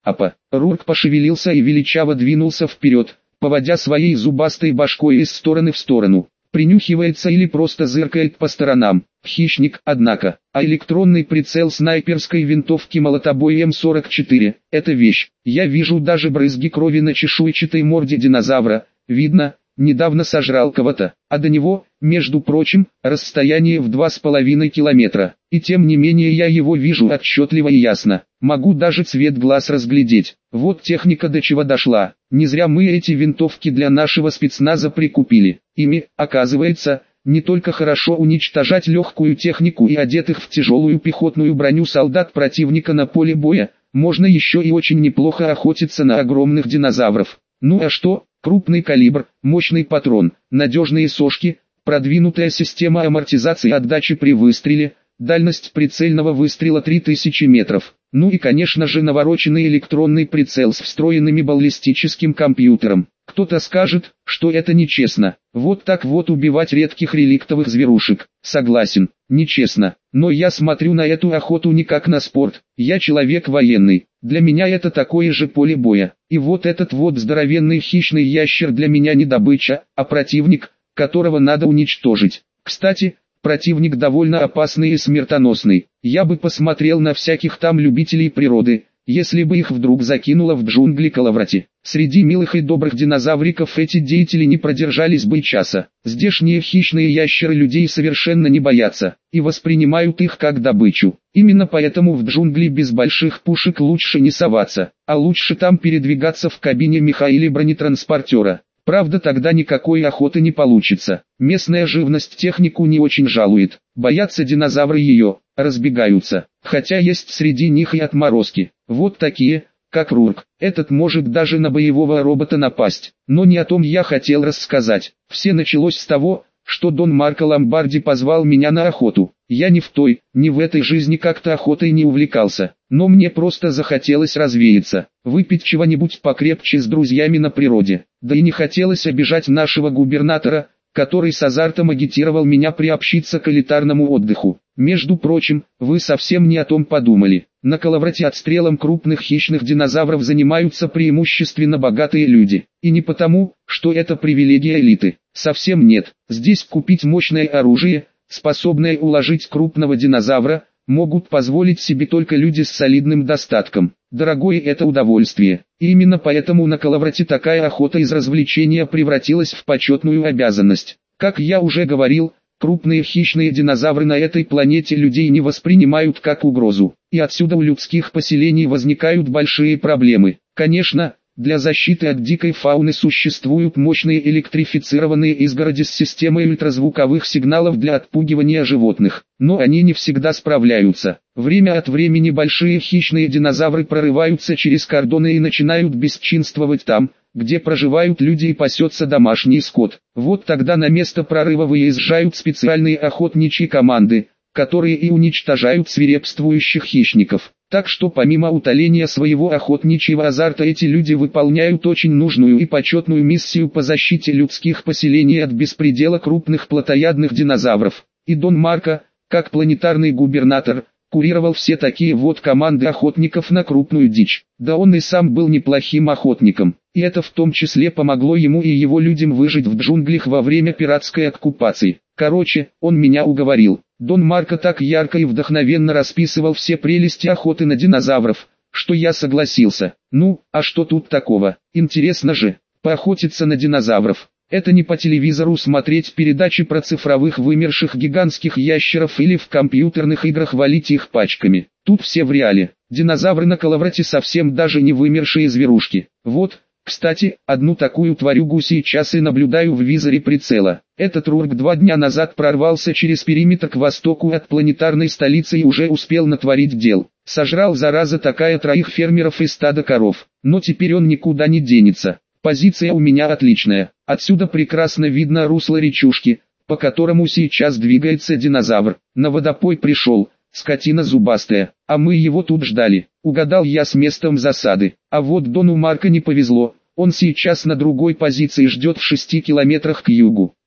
Апа. Рурк пошевелился и величаво двинулся вперед, поводя своей зубастой башкой из стороны в сторону. Принюхивается или просто зыркает по сторонам. Хищник, однако, а электронный прицел снайперской винтовки молотобой М44 – это вещь. Я вижу даже брызги крови на чешуйчатой морде динозавра, видно, недавно сожрал кого-то, а до него, между прочим, расстояние в 2,5 километра. И тем не менее я его вижу отчетливо и ясно. Могу даже цвет глаз разглядеть. Вот техника до чего дошла. Не зря мы эти винтовки для нашего спецназа прикупили. Ими, оказывается, не только хорошо уничтожать легкую технику и одетых в тяжелую пехотную броню солдат противника на поле боя, можно еще и очень неплохо охотиться на огромных динозавров. Ну а что? Крупный калибр, мощный патрон, надежные сошки, продвинутая система амортизации отдачи при выстреле, дальность прицельного выстрела 3000 метров. Ну и конечно же навороченный электронный прицел с встроенными баллистическим компьютером. Кто-то скажет, что это нечестно. Вот так вот убивать редких реликтовых зверушек. Согласен, нечестно. Но я смотрю на эту охоту не как на спорт. Я человек военный. Для меня это такое же поле боя. И вот этот вот здоровенный хищный ящер для меня не добыча, а противник, которого надо уничтожить. Кстати, противник довольно опасный и смертоносный. Я бы посмотрел на всяких там любителей природы, если бы их вдруг закинуло в джунгли Калаврати. Среди милых и добрых динозавриков эти деятели не продержались бы и часа. Здешние хищные ящеры людей совершенно не боятся, и воспринимают их как добычу. Именно поэтому в джунгли без больших пушек лучше не соваться, а лучше там передвигаться в кабине меха или бронетранспортера. Правда, тогда никакой охоты не получится. Местная живность технику не очень жалует. Боятся динозавры ее, разбегаются. Хотя есть среди них и отморозки. Вот такие, как Рурк. Этот может даже на боевого робота напасть. Но не о том я хотел рассказать. Все началось с того, что Дон Марко Ломбарди позвал меня на охоту. Я ни в той, ни в этой жизни как-то охотой не увлекался. Но мне просто захотелось развеяться, выпить чего-нибудь покрепче с друзьями на природе. Да и не хотелось обижать нашего губернатора, который с азартом агитировал меня приобщиться к элитарному отдыху. Между прочим, вы совсем не о том подумали. На Калаврате отстрелом крупных хищных динозавров занимаются преимущественно богатые люди. И не потому, что это привилегия элиты. Совсем нет. Здесь купить мощное оружие, способное уложить крупного динозавра, могут позволить себе только люди с солидным достатком. Дорогое это удовольствие. И именно поэтому на Калаврате такая охота из развлечения превратилась в почетную обязанность. Как я уже говорил, крупные хищные динозавры на этой планете людей не воспринимают как угрозу. И отсюда у людских поселений возникают большие проблемы. Конечно, для защиты от дикой фауны существуют мощные электрифицированные изгороди с системой ультразвуковых сигналов для отпугивания животных, но они не всегда справляются. Время от времени большие хищные динозавры прорываются через кордоны и начинают бесчинствовать там, где проживают люди и пасется домашний скот. Вот тогда на место прорыва выезжают специальные охотничьи команды, которые и уничтожают свирепствующих хищников. Так что помимо утоления своего охотничьего азарта эти люди выполняют очень нужную и почетную миссию по защите людских поселений от беспредела крупных плотоядных динозавров. И Дон Марко, как планетарный губернатор, курировал все такие вот команды охотников на крупную дичь. Да он и сам был неплохим охотником, и это в том числе помогло ему и его людям выжить в джунглях во время пиратской оккупации. Короче, он меня уговорил. Дон Марко так ярко и вдохновенно расписывал все прелести охоты на динозавров, что я согласился. Ну, а что тут такого? Интересно же, поохотиться на динозавров. Это не по телевизору смотреть передачи про цифровых вымерших гигантских ящеров или в компьютерных играх валить их пачками. Тут все в реале. Динозавры на Калаврате совсем даже не вымершие зверушки. Вот, кстати, одну такую тварюгу сейчас и наблюдаю в визоре прицела. Этот Рурк 2 дня назад прорвался через периметр к востоку от планетарной столицы и уже успел натворить дел. Сожрал зараза такая 3 фермеров и стада коров. Но теперь он никуда не денется. Позиция у меня отличная. Отсюда прекрасно видно русло речушки, по которому сейчас двигается динозавр. На водопой пришел, скотина зубастая, а мы его тут ждали. Угадал я с местом засады. А вот Дону Марко не повезло, он сейчас на другой позиции ждет в 6 километрах к югу.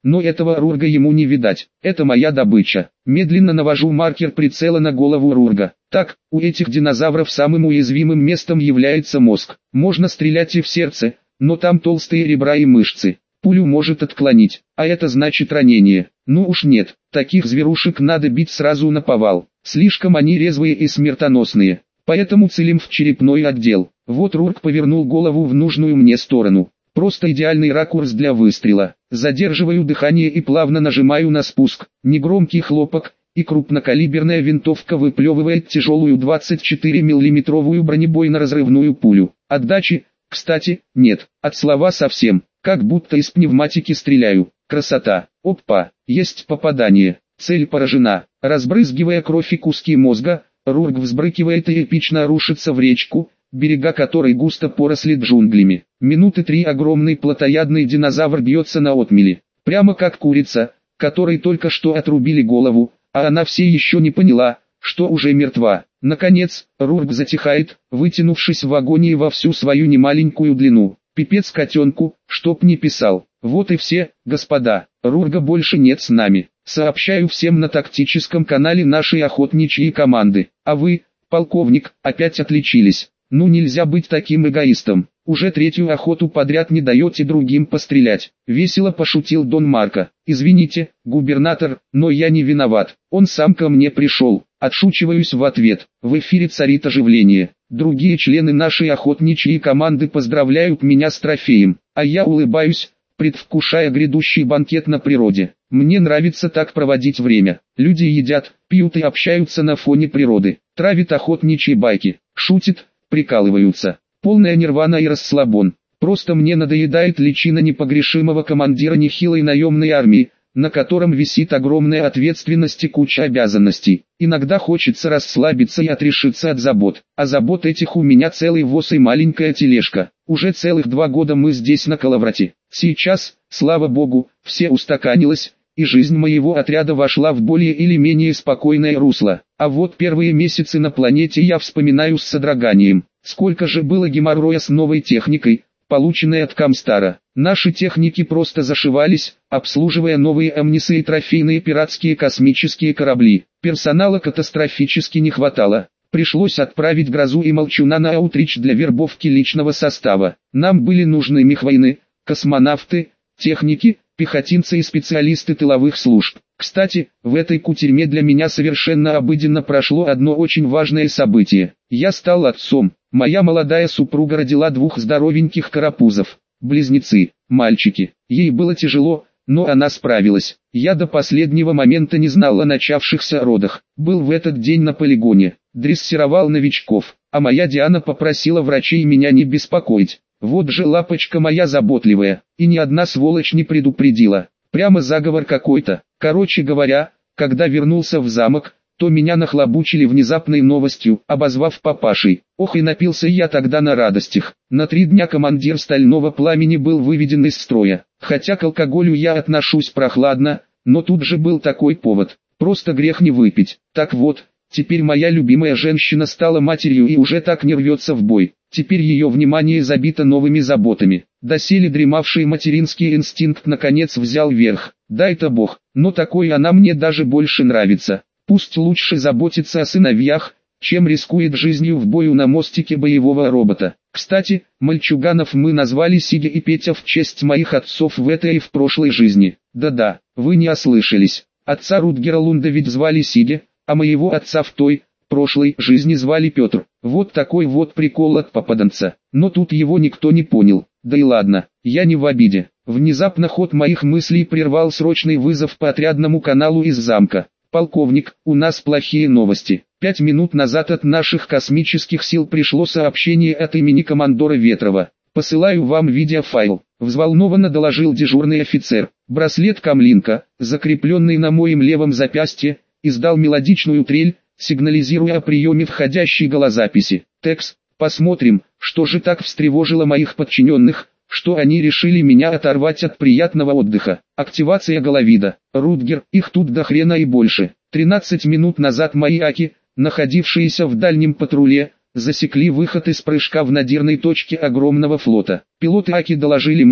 но этого Рурга ему не видать. Это моя добыча. Медленно навожу маркер прицела на голову Рурга. Так, у этих динозавров самым уязвимым местом является мозг. Можно стрелять и в сердце, но там толстые ребра и мышцы. Пулю может отклонить, а это значит ранение. Ну уж нет, таких зверушек надо бить сразу наповал. Слишком они резвые и смертоносные. Поэтому целим в черепной отдел. Вот Рург повернул голову в нужную мне сторону. Просто идеальный ракурс для выстрела. Задерживаю дыхание и плавно нажимаю на спуск. Негромкий хлопок, и крупнокалиберная винтовка выплевывает тяжелую 24 миллиметровую бронебойно-разрывную пулю. Отдачи, кстати, нет. От слова совсем. Как будто из пневматики стреляю. Красота. Опа, есть попадание. Цель поражена. Разбрызгивая кровь и куски мозга, Рург взбрыкивает и эпично рушится в речку, берега которой густо поросли джунглями. Минуты 3 огромный плотоядный динозавр бьется на отмели. Прямо как курица, которой только что отрубили голову, а она все еще не поняла, что уже мертва. Наконец, Рург затихает, вытянувшись в агонии во всю свою немаленькую длину. Пипец котенку, чтоб не писал. Вот и все, господа, Рурга больше нет с нами. Сообщаю всем на тактическом канале нашей охотничьей команды. А вы, полковник, опять отличились. Ну нельзя быть таким эгоистом. Уже 3-ю охоту подряд не даете другим пострелять. Весело пошутил Дон Марко. Извините, губернатор, но я не виноват. Он сам ко мне пришел. Отшучиваюсь в ответ. В эфире царит оживление. Другие члены нашей охотничьей команды поздравляют меня с трофеем. А я улыбаюсь, предвкушая грядущий банкет на природе. Мне нравится так проводить время. Люди едят, пьют и общаются на фоне природы. Травит охотничьи байки. Шутит, прикалываются. Полная нирвана и расслабон. Просто мне надоедает личина непогрешимого командира нехилой наемной армии, на котором висит огромная ответственность и куча обязанностей. Иногда хочется расслабиться и отрешиться от забот. А забот этих у меня целый воз и маленькая тележка. Уже целых 2 года мы здесь на Калаврате. Сейчас, слава богу, все устаканилось, и жизнь моего отряда вошла в более или менее спокойное русло. А вот первые месяцы на планете я вспоминаю с содроганием. Сколько же было геморроя с новой техникой, полученной от Камстара. Наши техники просто зашивались, обслуживая новые амнисы и трофейные пиратские космические корабли. Персонала катастрофически не хватало. Пришлось отправить Грозу и Молчуна на аутрич для вербовки личного состава. Нам были нужны мехвойны, космонавты, техники, пехотинцы и специалисты тыловых служб. Кстати, в этой кутерьме для меня совершенно обыденно прошло одно очень важное событие. Я стал отцом. Моя молодая супруга родила 2 здоровеньких карапузов. Близнецы, мальчики. Ей было тяжело, но она справилась. Я до последнего момента не знал о начавшихся родах. Был в этот день на полигоне. Дрессировал новичков. А моя Диана попросила врачей меня не беспокоить. Вот же лапочка моя заботливая. И ни одна сволочь не предупредила. Прямо заговор какой-то. Короче говоря, когда вернулся в замок, то меня нахлобучили внезапной новостью, обозвав папашей. Ох и напился я тогда на радостях. На 3 дня командир Стального Пламени был выведен из строя. Хотя к алкоголю я отношусь прохладно, но тут же был такой повод. Просто грех не выпить. Так вот, теперь моя любимая женщина стала матерью и уже так не рвется в бой. Теперь ее внимание забито новыми заботами. Доселе дремавший материнский инстинкт наконец взял верх. Дай-то Бог, но такой она мне даже больше нравится. Пусть лучше заботится о сыновьях, чем рискует жизнью в бою на мостике боевого робота. Кстати, мальчуганов мы назвали Сиги и Петя в честь моих отцов в этой и в прошлой жизни. Да-да, вы не ослышались. Отца Рутгера Лунда ведь звали Сиги, а моего отца в той, прошлой жизни звали Петр. Вот такой вот прикол от попаданца. Но тут его никто не понял. Да и ладно, я не в обиде. Внезапно ход моих мыслей прервал срочный вызов по отрядному каналу из замка. «Полковник, у нас плохие новости. 5 минут назад от наших космических сил пришло сообщение от имени командора Ветрова. Посылаю вам видеофайл», — взволнованно доложил дежурный офицер. Браслет Камлинка, закрепленный на моем левом запястье, издал мелодичную трель, сигнализируя о приеме входящей голозаписи. «Текс, посмотрим, что же так встревожило моих подчиненных, что они решили меня оторвать от приятного отдыха. Активация головида. Рутгер, их тут до хрена и больше. 13 минут назад мои аки, находившиеся в дальнем патруле, засекли выход из прыжка в надирной точке огромного флота. Пилоты аки доложили мне,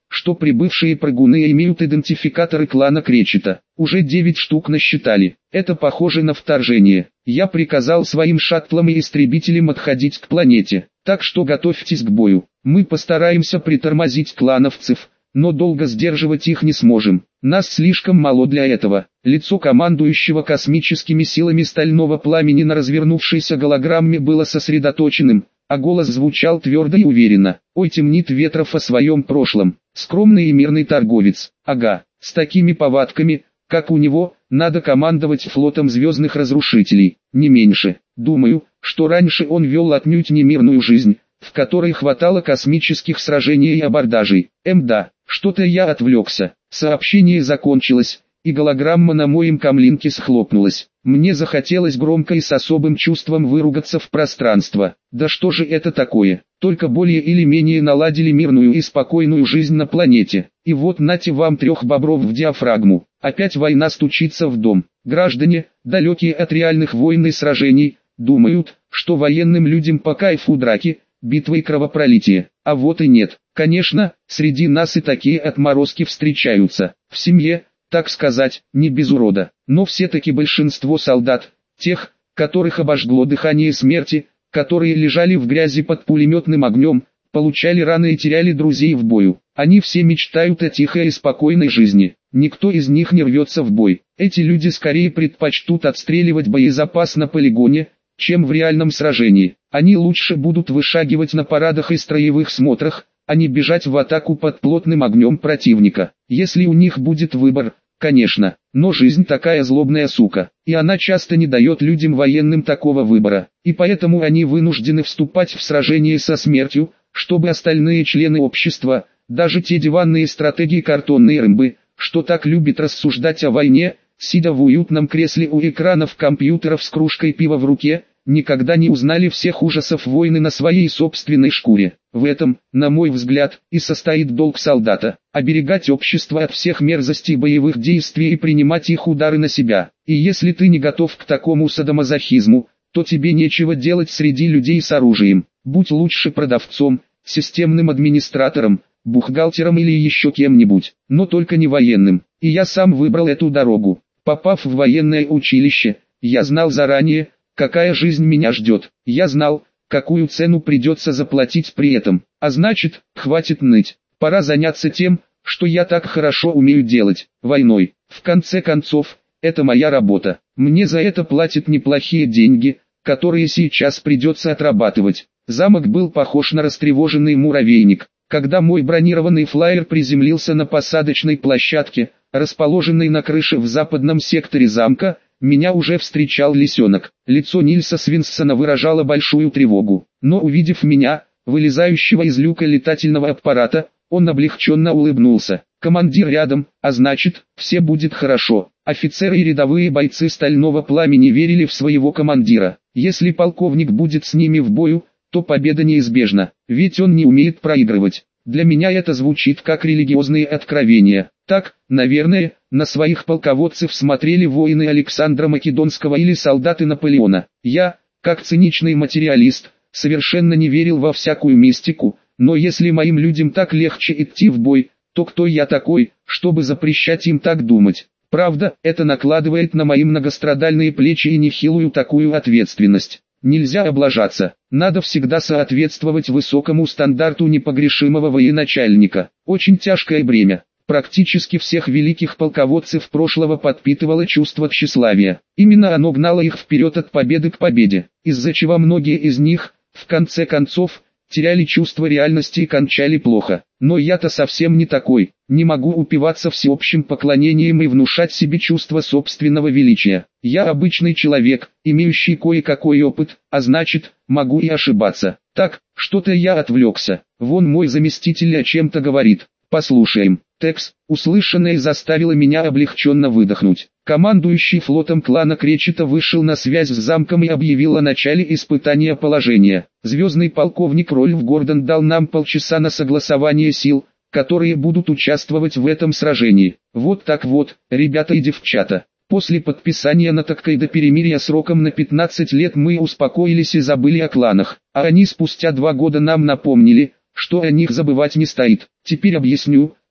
что прибывшие прыгуны имеют идентификаторы клана Кречета. Уже 9 штук насчитали. Это похоже на вторжение. Я приказал своим шаттлам и истребителям отходить к планете. Так что готовьтесь к бою. Мы постараемся притормозить клановцев, но долго сдерживать их не сможем. Нас слишком мало для этого. Лицо командующего космическими силами стального пламени на развернувшейся голограмме было сосредоточенным, а голос звучал твердо и уверенно. Ой, темнит Ветров о своем прошлом. Скромный и мирный торговец. Ага, с такими повадками, как у него, надо командовать флотом звездных разрушителей, не меньше. Думаю, что раньше он вел отнюдь не мирную жизнь, в которой хватало космических сражений и абордажей. Да, что-то я отвлекся. Сообщение закончилось, и голограмма на моем камлинке схлопнулась. Мне захотелось громко и с особым чувством выругаться в пространство. Да что же это такое? Только более или менее наладили мирную и спокойную жизнь на планете. И вот нате вам 3 бобров в диафрагму. Опять война стучится в дом. Граждане, далекие от реальных войн и сражений, думают, что военным людям по кайфу драки, битвы и кровопролитие. А вот и нет. Конечно, среди нас и такие отморозки встречаются. В семье, так сказать, не без урода. Но все-таки большинство солдат, тех, которых обожгло дыхание смерти, которые лежали в грязи под пулеметным огнем, получали раны и теряли друзей в бою. Они все мечтают о тихой и спокойной жизни. Никто из них не рвется в бой. Эти люди скорее предпочтут отстреливать боезапас на полигоне, чем в реальном сражении. Они лучше будут вышагивать на парадах и строевых смотрах, а не бежать в атаку под плотным огнем противника. Если у них будет выбор, конечно, но жизнь такая злобная сука, и она часто не дает людям военным такого выбора, и поэтому они вынуждены вступать в сражение со смертью, чтобы остальные члены общества, даже те диванные стратеги картонные рымбы, что так любят рассуждать о войне, сидя в уютном кресле у экранов компьютеров с кружкой пива в руке, никогда не узнали всех ужасов войны на своей собственной шкуре. В этом, на мой взгляд, и состоит долг солдата – оберегать общество от всех мерзостей боевых действий и принимать их удары на себя. И если ты не готов к такому садомазохизму, то тебе нечего делать среди людей с оружием. Будь лучше продавцом, системным администратором, бухгалтером или еще кем-нибудь, но только не военным. И я сам выбрал эту дорогу. Попав в военное училище, я знал заранее, какая жизнь меня ждет. Я знал, какую цену придется заплатить при этом. А значит, хватит ныть. Пора заняться тем, что я так хорошо умею делать, войной. В конце концов, это моя работа. Мне за это платят неплохие деньги, которые сейчас придется отрабатывать. Замок был похож на растревоженный муравейник. Когда мой бронированный флайер приземлился на посадочной площадке, расположенной на крыше в западном секторе замка, меня уже встречал лисенок. Лицо Нильса Свинсона выражало большую тревогу, но увидев меня, вылезающего из люка летательного аппарата, он облегченно улыбнулся. Командир рядом, а значит, все будет хорошо. Офицеры и рядовые бойцы стального пламени верили в своего командира. Если полковник будет с ними в бою, то победа неизбежна, ведь он не умеет проигрывать. Для меня это звучит как религиозные откровения. Так, наверное, на своих полководцев смотрели воины Александра Македонского или солдаты Наполеона. Я, как циничный материалист, совершенно не верил во всякую мистику, но если моим людям так легче идти в бой, то кто я такой, чтобы запрещать им так думать? Правда, это накладывает на мои многострадальные плечи и нехилую такую ответственность. Нельзя облажаться, надо всегда соответствовать высокому стандарту непогрешимого военачальника. Очень тяжкое бремя. Практически всех великих полководцев прошлого подпитывало чувство тщеславия. Именно оно гнало их вперед от победы к победе, из-за чего многие из них, в конце концов, теряли чувство реальности и кончали плохо. Но я-то совсем не такой, не могу упиваться всеобщим поклонением и внушать себе чувство собственного величия. Я обычный человек, имеющий кое-какой опыт, а значит, могу и ошибаться. Так, что-то я отвлекся, вон мой заместитель о чем-то говорит. Послушаем. Текс, услышанное заставило меня облегченно выдохнуть. Командующий флотом клана Кречета вышел на связь с замком и объявил о начале испытания положения. Звездный полковник Рольф Гордон дал нам полчаса на согласование сил, которые будут участвовать в этом сражении. Вот так вот, ребята и девчата. После подписания Натаккой до перемирия сроком на 15 лет мы успокоились и забыли о кланах, а они спустя 2 года нам напомнили, что о них забывать не стоит. Теперь объясню,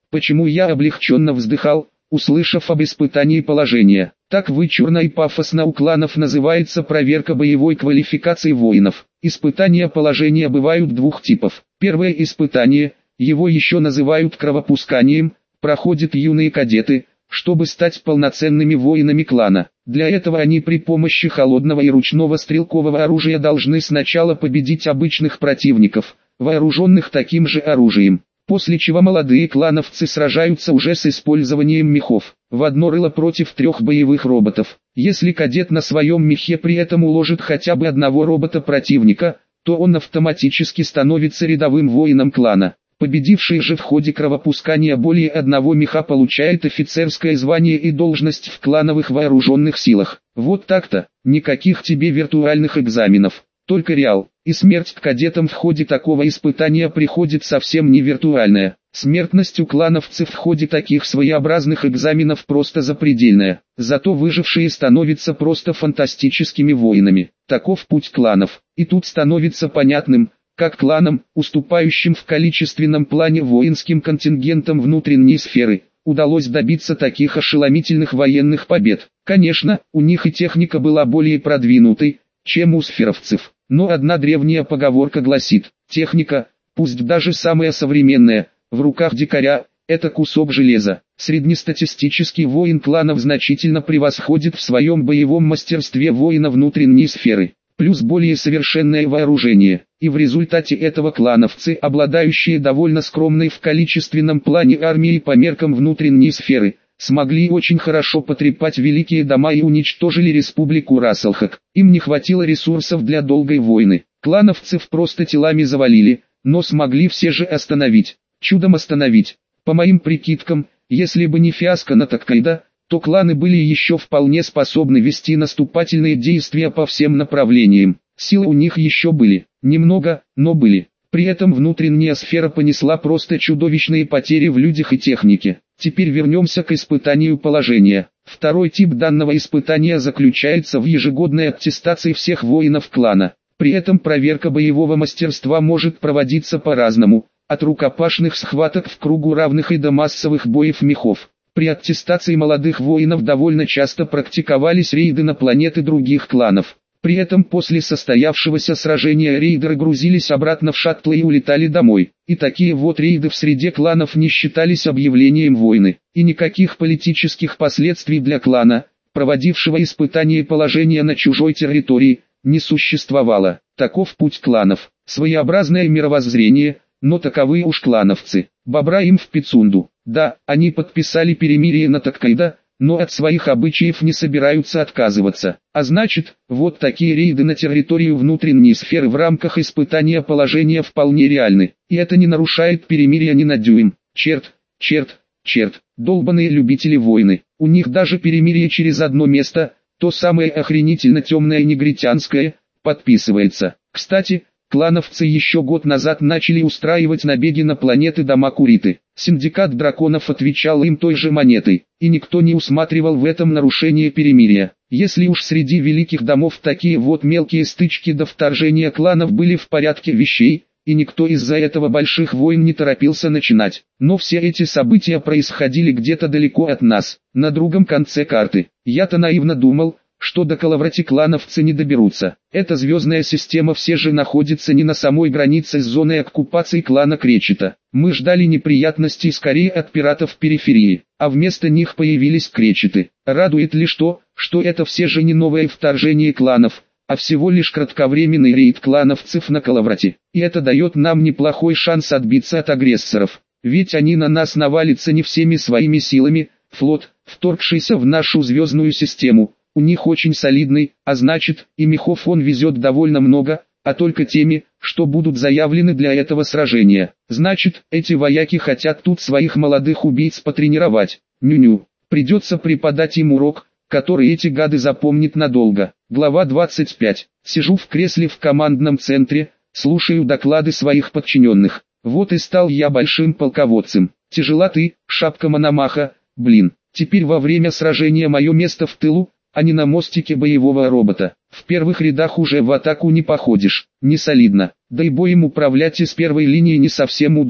Почему я облегченно вздыхал, услышав об испытании положения. Так вычурно и пафосно у кланов называется проверка боевой квалификации воинов. Испытания положения бывают двух типов. Первое испытание, его еще называют кровопусканием, проходят юные кадеты, чтобы стать полноценными воинами клана. Для этого они при помощи холодного и ручного стрелкового оружия должны сначала победить обычных противников, вооруженных таким же оружием. После чего молодые клановцы сражаются уже с использованием мехов, в одно рыло против 3 боевых роботов. Если кадет на своем мехе при этом уложит хотя бы одного робота противника, то он автоматически становится рядовым воином клана. Победивший же в ходе кровопускания более одного меха получает офицерское звание и должность в клановых вооруженных силах. Вот так-то, никаких тебе виртуальных экзаменов, только реал. И смерть кадетам в ходе такого испытания приходит совсем не виртуальная. Смертность у клановцев в ходе таких своеобразных экзаменов просто запредельная. Зато выжившие становятся просто фантастическими воинами. Таков путь кланов. И тут становится понятным, как кланам, уступающим в количественном плане воинским контингентам внутренней сферы, удалось добиться таких ошеломительных военных побед. Конечно, у них и техника была более продвинутой, чем у сферовцев. Но одна древняя поговорка гласит: техника, пусть даже самая современная, в руках дикаря, это кусок железа. Среднестатистический воин кланов значительно превосходит в своем боевом мастерстве воина внутренней сферы, плюс более совершенное вооружение. И в результате этого клановцы, обладающие довольно скромной в количественном плане армией по меркам внутренней сферы, смогли очень хорошо потрепать великие дома и уничтожили республику Расселхак. Им не хватило ресурсов для долгой войны. Клановцев просто телами завалили, но смогли все же остановить. Чудом остановить. По моим прикидкам, если бы не фиаско на Токкайдо, то кланы были еще вполне способны вести наступательные действия по всем направлениям. Силы у них еще были. Немного, но были. При этом внутренняя сфера понесла просто чудовищные потери в людях и технике. Теперь вернемся к испытанию положения. Второй тип данного испытания заключается в ежегодной аттестации всех воинов клана. При этом проверка боевого мастерства может проводиться по-разному, от рукопашных схваток в кругу равных и до массовых боев мехов. При аттестации молодых воинов довольно часто практиковались рейды на планеты других кланов. При этом после состоявшегося сражения рейдеры грузились обратно в шаттлы и улетали домой. И такие вот рейды в среде кланов не считались объявлением войны. И никаких политических последствий для клана, проводившего испытание положения на чужой территории, не существовало. Таков путь кланов. Своеобразное мировоззрение, но таковы уж клановцы. Бобра им в Пицунду. Да, они подписали перемирие на Токкайдо, но от своих обычаев не собираются отказываться. А значит, вот такие рейды на территорию внутренней сферы в рамках испытания положения вполне реальны. И это не нарушает перемирия ни на дюйм. Черт, долбаные любители войны. У них даже перемирие через одно место, то самое охренительно темное негритянское, подписывается. Кстати, клановцы еще год назад начали устраивать набеги на планеты дома Куриты. Синдикат драконов отвечал им той же монетой, и никто не усматривал в этом нарушение перемирия. Если уж среди великих домов такие вот мелкие стычки до вторжения кланов были в порядке вещей, и никто из-за этого больших войн не торопился начинать. Но все эти события происходили где-то далеко от нас, на другом конце карты. Я-то наивно думал, что до Калаврати клановцы не доберутся. Эта звездная система все же находится не на самой границе с зоной оккупации клана Кречета. Мы ждали неприятностей скорее от пиратов периферии, а вместо них появились Кречеты. Радует лишь то, что это все же не новое вторжение кланов, а всего лишь кратковременный рейд клановцев на Калаврате. И это дает нам неплохой шанс отбиться от агрессоров. Ведь они на нас навалятся не всеми своими силами. Флот, вторгшийся в нашу звездную систему, у них очень солидный, а значит, и мехов он везет довольно много, а только теми, что будут заявлены для этого сражения. Значит, эти вояки хотят тут своих молодых убийц потренировать. Ню-ню, придется преподать им урок, который эти гады запомнят надолго. Глава 25. Сижу в кресле в командном центре, слушаю доклады своих подчиненных. Вот и стал я большим полководцем. Тяжела ты, шапка Мономаха, блин. Теперь во время сражения мое место в тылу, а не на мостике боевого робота. В первых рядах уже в атаку не походишь, не солидно, да и боем управлять из первой линии не совсем удобно.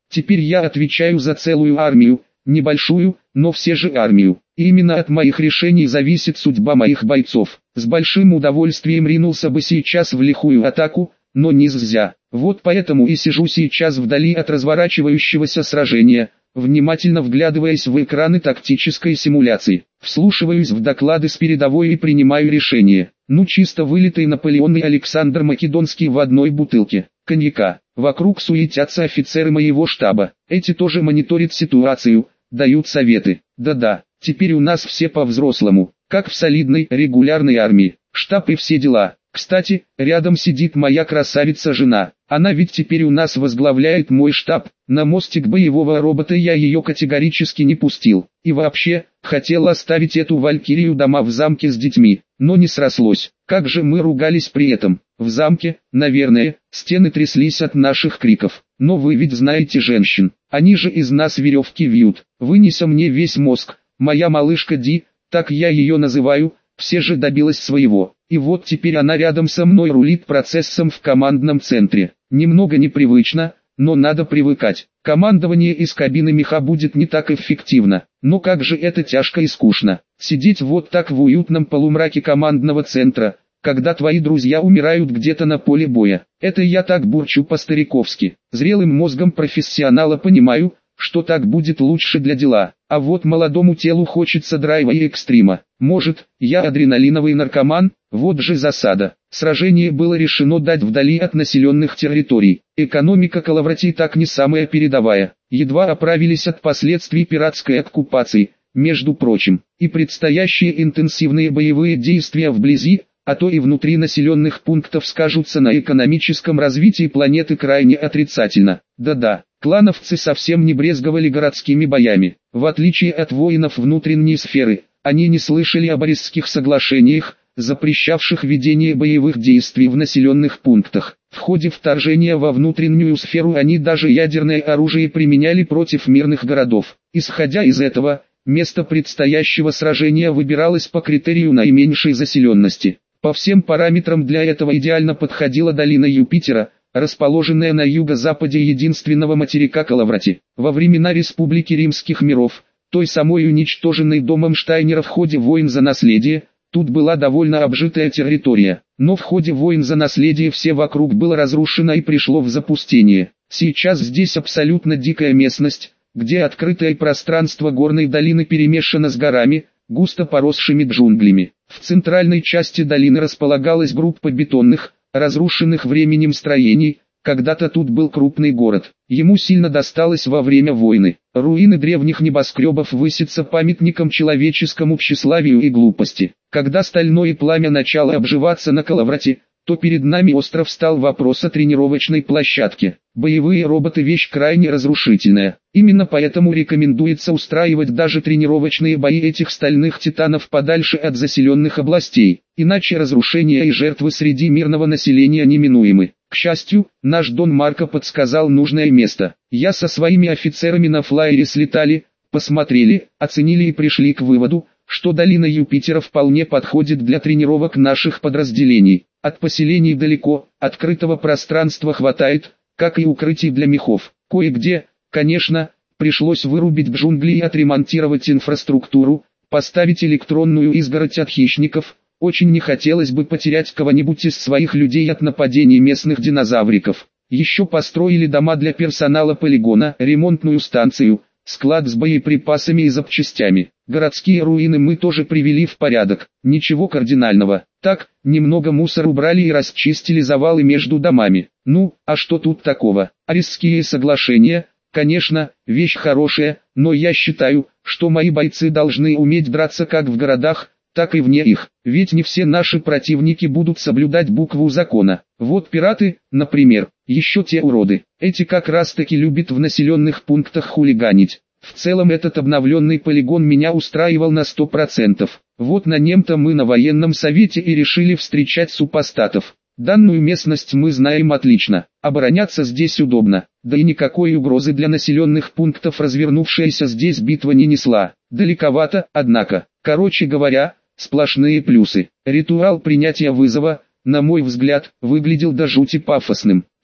Теперь я отвечаю за целую армию, небольшую, но все же армию. И именно от моих решений зависит судьба моих бойцов. С большим удовольствием ринулся бы сейчас в лихую атаку, но нельзя. Вот поэтому и сижу сейчас вдали от разворачивающегося сражения, внимательно вглядываясь в экраны тактической симуляции. Вслушиваюсь в доклады с передовой и принимаю решение. Ну чисто вылитый Наполеон и Александр Македонский в одной бутылке коньяка. Вокруг суетятся офицеры моего штаба. Эти тоже мониторят ситуацию, дают советы. Да-да, теперь у нас все по-взрослому, как в солидной регулярной армии. Штаб и все дела. Кстати, рядом сидит моя красавица-жена. Она ведь теперь у нас возглавляет мой штаб. На мостик боевого робота я ее категорически не пустил. И вообще, хотел оставить эту валькирию дома в замке с детьми, но не срослось. Как же мы ругались при этом. В замке, наверное, стены тряслись от наших криков. Но вы ведь знаете женщин. Они же из нас веревки вьют. Вынеся мне весь мозг. Моя малышка Ди, так я ее называю, все же добилась своего. И вот теперь она рядом со мной рулит процессом в командном центре. Немного непривычно, но надо привыкать. Командование из кабины меха будет не так эффективно. Но как же это тяжко и скучно. Сидеть вот так в уютном полумраке командного центра, когда твои друзья умирают где-то на поле боя. Это я так бурчу по-стариковски. Зрелым мозгом профессионала понимаю, что так будет лучше для дела. А вот молодому телу хочется драйва и экстрима. Может, я адреналиновый наркоман? Вот же засада. Сражение было решено дать вдали от населенных территорий. Экономика Калаврати так не самая передовая. Едва оправились от последствий пиратской оккупации, между прочим. И предстоящие интенсивные боевые действия вблизи, а то и внутри населенных пунктов скажутся на экономическом развитии планеты крайне отрицательно. Да-да, клановцы совсем не брезговали городскими боями. В отличие от воинов внутренней сферы, они не слышали о Брестских соглашениях, запрещавших ведение боевых действий в населенных пунктах. В ходе вторжения во внутреннюю сферу они даже ядерное оружие применяли против мирных городов. Исходя из этого, место предстоящего сражения выбиралось по критерию наименьшей заселенности. По всем параметрам для этого идеально подходила долина Юпитера, расположенная на юго-западе единственного материка Калаврати. Во времена Республики Римских миров, той самой уничтоженной домом Штайнера в ходе войн за наследие, тут была довольно обжитая территория. Но в ходе войн за наследие все вокруг было разрушено и пришло в запустение. Сейчас здесь абсолютно дикая местность, где открытое пространство горной долины перемешано с горами, густо поросшими джунглями. В центральной части долины располагалась группа бетонных, разрушенных временем строений. Когда-то тут был крупный город. Ему сильно досталось во время войны. Руины древних небоскребов высятся памятником человеческому тщеславию и глупости. Когда стальное пламя начало обживаться на Калаврати, то перед нами остро встал вопрос о тренировочной площадке. Боевые роботы — вещь крайне разрушительная. Именно поэтому рекомендуется устраивать даже тренировочные бои этих стальных титанов подальше от заселенных областей. Иначе разрушения и жертвы среди мирного населения неминуемы. К счастью, наш Дон Марко подсказал нужное место. Я со своими офицерами на флайере слетали, посмотрели, оценили и пришли к выводу, что долина Юпитера вполне подходит для тренировок наших подразделений. От поселений далеко, открытого пространства хватает, как и укрытий для мехов. Кое-где, конечно, пришлось вырубить джунгли и отремонтировать инфраструктуру, поставить электронную изгородь от хищников. Очень не хотелось бы потерять кого-нибудь из своих людей от нападений местных динозавриков. Еще построили дома для персонала полигона, ремонтную станцию, склад с боеприпасами и запчастями. Городские руины мы тоже привели в порядок, ничего кардинального. Так, немного мусора убрали и расчистили завалы между домами. Ну, а что тут такого? Арестские соглашения, конечно, вещь хорошая, но я считаю, что мои бойцы должны уметь драться как в городах, так и вне их. Ведь не все наши противники будут соблюдать букву закона. Вот пираты, например, еще те уроды. Эти как раз таки любят в населенных пунктах хулиганить. В целом этот обновленный полигон меня устраивал на 100%. Вот на нем-то мы на военном совете и решили встречать супостатов. Данную местность мы знаем отлично. Обороняться здесь удобно. Да и никакой угрозы для населенных пунктов развернувшаяся здесь битва не несла. Далековато, однако. Короче говоря, сплошные плюсы. Ритуал принятия вызова, на мой взгляд, выглядел до жути пафосным.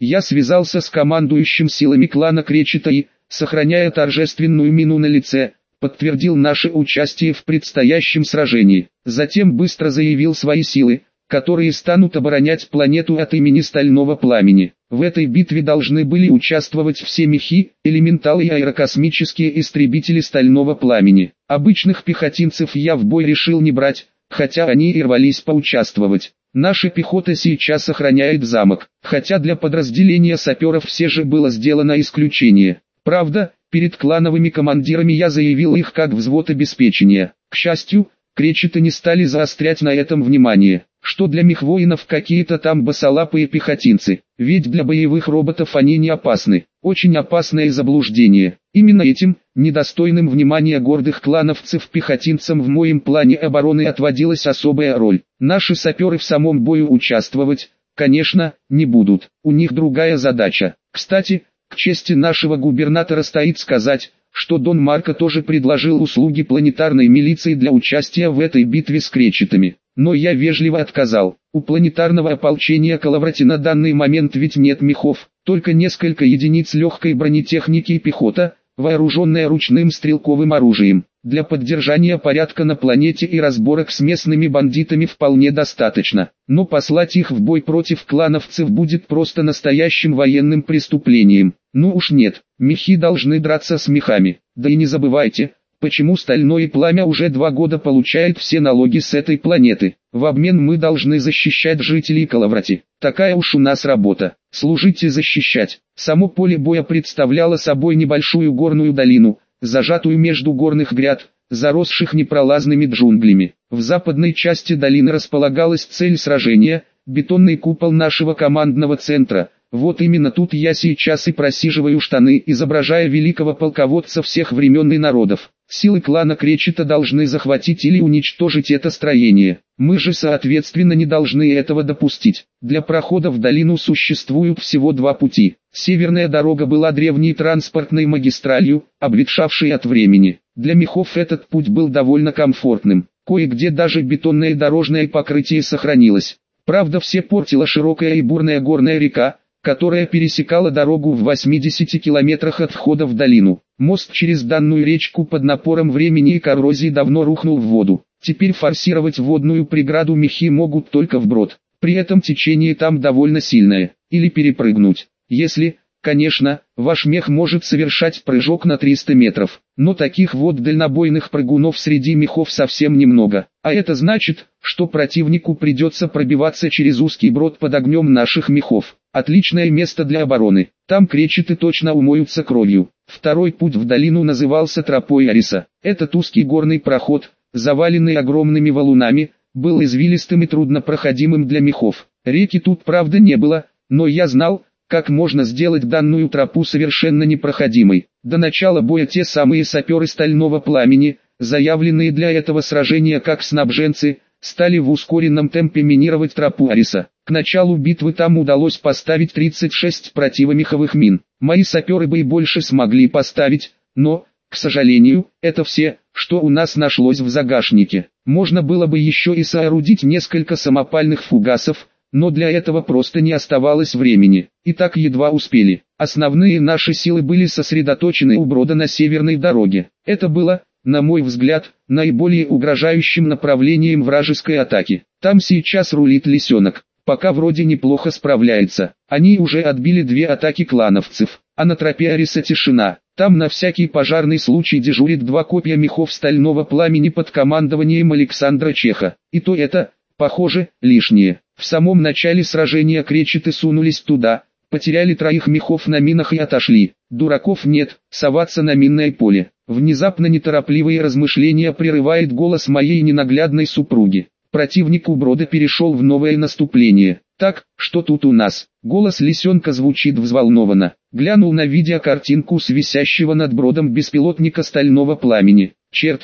Я связался с командующим силами клана Кречета и, сохраняя торжественную мину на лице, подтвердил наше участие в предстоящем сражении. Затем быстро заявил свои силы, которые станут оборонять планету от имени Стального Пламени. В этой битве должны были участвовать все мехи, элементалы и аэрокосмические истребители Стального Пламени. Обычных пехотинцев я в бой решил не брать, хотя они и рвались поучаствовать. Наша пехота сейчас охраняет замок, хотя для подразделения саперов все же было сделано исключение. Правда, перед клановыми командирами я заявил их как взвод обеспечения. К счастью, Кречеты не стали заострять на этом внимание, что для мехвоинов какие-то там босолапые пехотинцы, ведь для боевых роботов они не опасны. Очень опасное заблуждение. Именно этим, недостойным внимания гордых клановцев пехотинцам в моем плане обороны отводилась особая роль. Наши саперы в самом бою участвовать, конечно, не будут, у них другая задача. Кстати, к чести нашего губернатора стоит сказать, что Дон Марко тоже предложил услуги планетарной милиции для участия в этой битве с кречетами. Но я вежливо отказал. У планетарного ополчения Калаврати на данный момент ведь нет мехов, только несколько единиц легкой бронетехники и пехота, вооруженная ручным стрелковым оружием. Для поддержания порядка на планете и разборок с местными бандитами вполне достаточно. Но послать их в бой против клановцев будет просто настоящим военным преступлением. Ну уж нет, мехи должны драться с мехами. Да и не забывайте, почему Стальное Пламя уже 2 года получает все налоги с этой планеты. В обмен мы должны защищать жителей Калаврати. Такая уж у нас работа. Служить и защищать. Само поле боя представляло собой небольшую горную долину, зажатую между горных гряд, заросших непролазными джунглями. В западной части долины располагалась цель сражения, бетонный купол нашего командного центра. Вот именно тут я сейчас и просиживаю штаны, изображая великого полководца всех времен и народов. Силы клана Кречета должны захватить или уничтожить это строение. Мы же соответственно не должны этого допустить. Для прохода в долину существуют всего 2 пути. Северная дорога была древней транспортной магистралью, обветшавшей от времени. Для мехов этот путь был довольно комфортным. Кое-где даже бетонное дорожное покрытие сохранилось. Правда, все портила широкая и бурная горная река, которая пересекала дорогу в 80 километрах от входа в долину. Мост через данную речку под напором времени и коррозии давно рухнул в воду. Теперь форсировать водную преграду мехи могут только вброд. При этом течение там довольно сильное. Или перепрыгнуть. Если, конечно, ваш мех может совершать прыжок на 300 метров. Но таких вот дальнобойных прыгунов среди мехов совсем немного. А это значит, что противнику придется пробиваться через узкий брод под огнем наших мехов. Отличное место для обороны. Там кречеты точно умоются кровью. Второй путь в долину назывался тропой Ариса. Этот узкий горный проход, заваленный огромными валунами, был извилистым и труднопроходимым для мехов. Реки тут правда не было, но я знал, как можно сделать данную тропу совершенно непроходимой. До начала боя те самые саперы Стального Пламени, заявленные для этого сражения как снабженцы, стали в ускоренном темпе минировать тропу Ариса. К началу битвы там удалось поставить 36 противомеховых мин. Мои саперы бы и больше смогли поставить, но, к сожалению, это все, что у нас нашлось в загашнике. Можно было бы еще и соорудить несколько самопальных фугасов, но для этого просто не оставалось времени. И так едва успели. Основные наши силы были сосредоточены у брода на северной дороге. Это было, на мой взгляд, наиболее угрожающим направлением вражеской атаки. Там сейчас рулит лисенок. Пока вроде неплохо справляется. Они уже отбили 2 атаки клановцев. А на тропе Ариса тишина. Там на всякий пожарный случай дежурит 2 копья мехов Стального Пламени под командованием Александра Чеха. И то это, похоже, лишнее. В самом начале сражения кречеты сунулись туда, потеряли 3 мехов на минах и отошли. Дураков нет, соваться на минное поле. Внезапно неторопливые размышления прерывает голос моей ненаглядной супруги. Противник у брода перешел в новое наступление. Так, что тут у нас? Голос лисенка звучит взволнованно. Глянул на видеокартинку с висящего над бродом беспилотника Стального Пламени. Черт,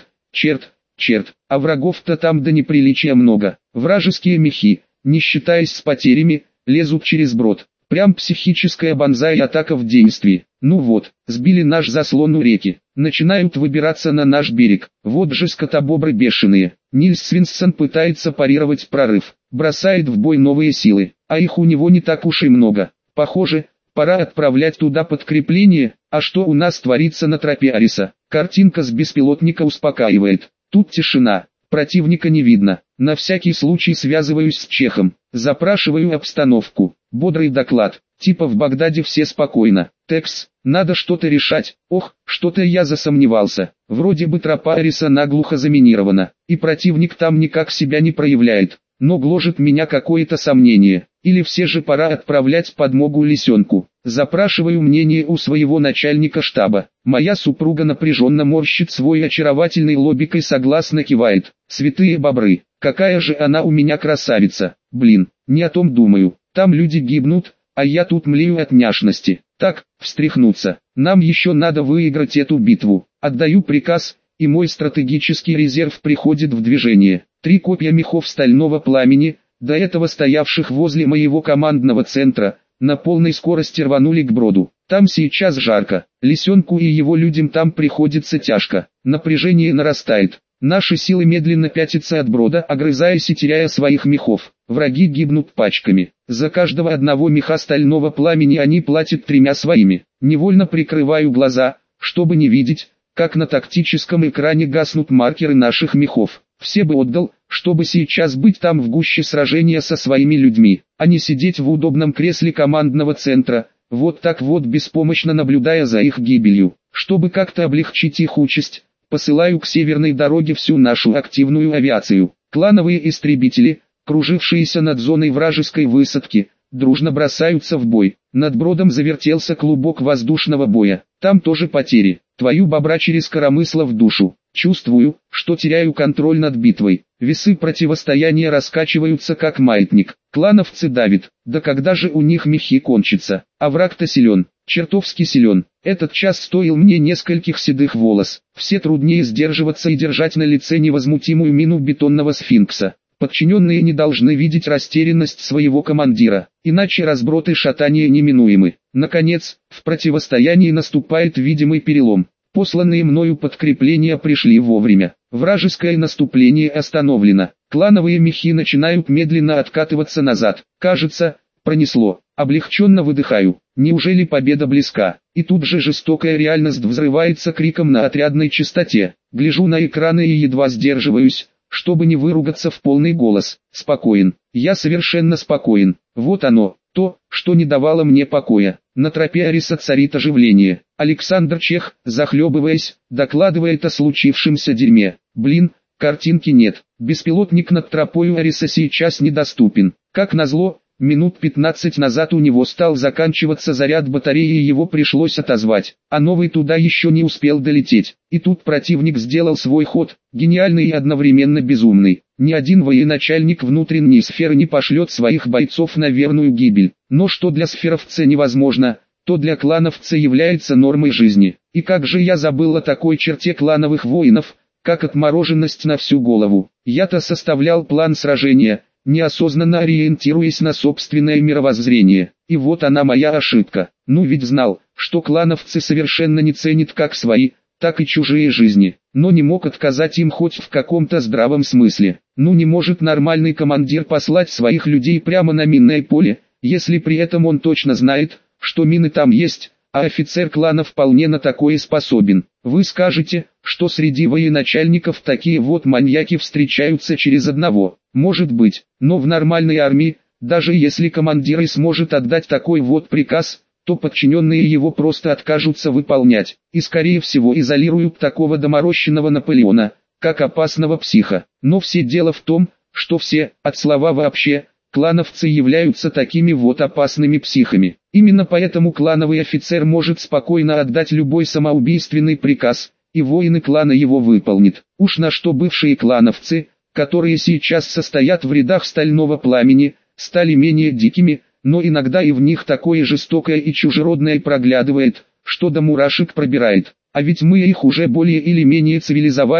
а врагов-то там до неприличия много. Вражеские мехи, не считаясь с потерями, лезут через брод. Прям психическая банзай-атака в действии. Ну вот, сбили наш заслон у реки. Начинают выбираться на наш берег. Вот же скотобобры бешеные. Нильс Свинсон пытается парировать прорыв. Бросает в бой новые силы. А их у него не так уж и много. Похоже, пора отправлять туда подкрепление. А что у нас творится на тропе Ариса? Картинка с беспилотника успокаивает. Тут тишина, противника не видно. На всякий случай связываюсь с Чехом, запрашиваю обстановку. Бодрый доклад, типа в Багдаде все спокойно. Текс, надо что-то решать. Ох, что-то я засомневался. Вроде бы тропа Ариса наглухо заминирована, и противник там никак себя не проявляет. Но гложет меня какое-то сомнение. Или все же пора отправлять подмогу Лисенку. Запрашиваю мнение у своего начальника штаба. Моя супруга напряженно морщит свой очаровательный лобик и согласно кивает. Святые бобры, какая же она у меня красавица. Блин, не о том думаю. Там люди гибнут, а я тут млею от няшности. Так, встряхнуться. Нам еще надо выиграть эту битву. Отдаю приказ, и мой стратегический резерв приходит в движение. 3 копья мехов стального пламени, до этого стоявших возле моего командного центра, на полной скорости рванули к броду. Там сейчас жарко, Лисенку и его людям там приходится тяжко. Напряжение нарастает. Наши силы медленно пятятся от брода, огрызаясь и теряя своих мехов. Враги гибнут пачками. За каждого одного меха стального пламени они платят 3 своими. Невольно прикрываю глаза, чтобы не видеть, как на тактическом экране гаснут маркеры наших мехов. Все бы отдал, чтобы сейчас быть там в гуще сражения со своими людьми, а не сидеть в удобном кресле командного центра, вот так вот беспомощно наблюдая за их гибелью. Чтобы как-то облегчить их участь, посылаю к северной дороге всю нашу активную авиацию. Клановые истребители, кружившиеся над зоной вражеской высадки, дружно бросаются в бой. Над бродом завертелся клубок воздушного боя. Там тоже потери. Твою бобра через коромысло в душу. Чувствую, что теряю контроль над битвой. Весы противостояния раскачиваются как маятник. Клановцы давят. Да когда же у них мехи кончатся? А враг-то силен. Чертовски силен. Этот час стоил мне нескольких седых волос. Все труднее сдерживаться и держать на лице невозмутимую мину бетонного сфинкса. Подчиненные не должны видеть растерянность своего командира, иначе разброд и шатание неминуемы. Наконец, в противостоянии наступает видимый перелом. Посланные мною подкрепления пришли вовремя. Вражеское наступление остановлено. Клановые мехи начинают медленно откатываться назад. Кажется, пронесло. Облегченно выдыхаю. Неужели победа близка? И тут же жестокая реальность взрывается криком на отрядной частоте. Гляжу на экраны и едва сдерживаюсь, чтобы не выругаться в полный голос. Спокоен. Я совершенно спокоен. Вот оно, то, что не давало мне покоя. На тропе Ариса царит оживление. Александр Чех, захлебываясь, докладывает о случившемся дерьме. Блин, картинки нет. Беспилотник над тропою Ариса сейчас недоступен. Как назло, минут 15 назад у него стал заканчиваться заряд батареи и его пришлось отозвать, а новый туда еще не успел долететь. И тут противник сделал свой ход, гениальный и одновременно безумный. Ни один военачальник внутренней сферы не пошлет своих бойцов на верную гибель. Но что для сферовца невозможно, то для клановца является нормой жизни. И как же я забыл о такой черте клановых воинов, как отмороженность на всю голову. Я-то составлял план сражения, неосознанно ориентируясь на собственное мировоззрение. И вот она моя ошибка. Ну ведь знал, что клановцы совершенно не ценят как свои, так и чужие жизни. Но не мог отказать им хоть в каком-то здравом смысле. Ну не может нормальный командир послать своих людей прямо на минное поле, если при этом он точно знает, что мины там есть, а офицер клана вполне на такое способен. Вы скажете, что среди военачальников такие вот маньяки встречаются через одного. Может быть, но в нормальной армии, даже если командир и сможет отдать такой вот приказ, то подчиненные его просто откажутся выполнять, и скорее всего изолируют такого доморощенного Наполеона, как опасного психа. Но все дело в том, что все, от слова вообще, клановцы являются такими вот опасными психами. Именно поэтому клановый офицер может спокойно отдать любой самоубийственный приказ, и воины клана его выполнят. Уж на что бывшие клановцы, которые сейчас состоят в рядах стального пламени, стали менее дикими, но иногда и в них такое жестокое и чужеродное проглядывает, что до мурашек пробирает. А ведь мы их уже более или менее цивилизовали,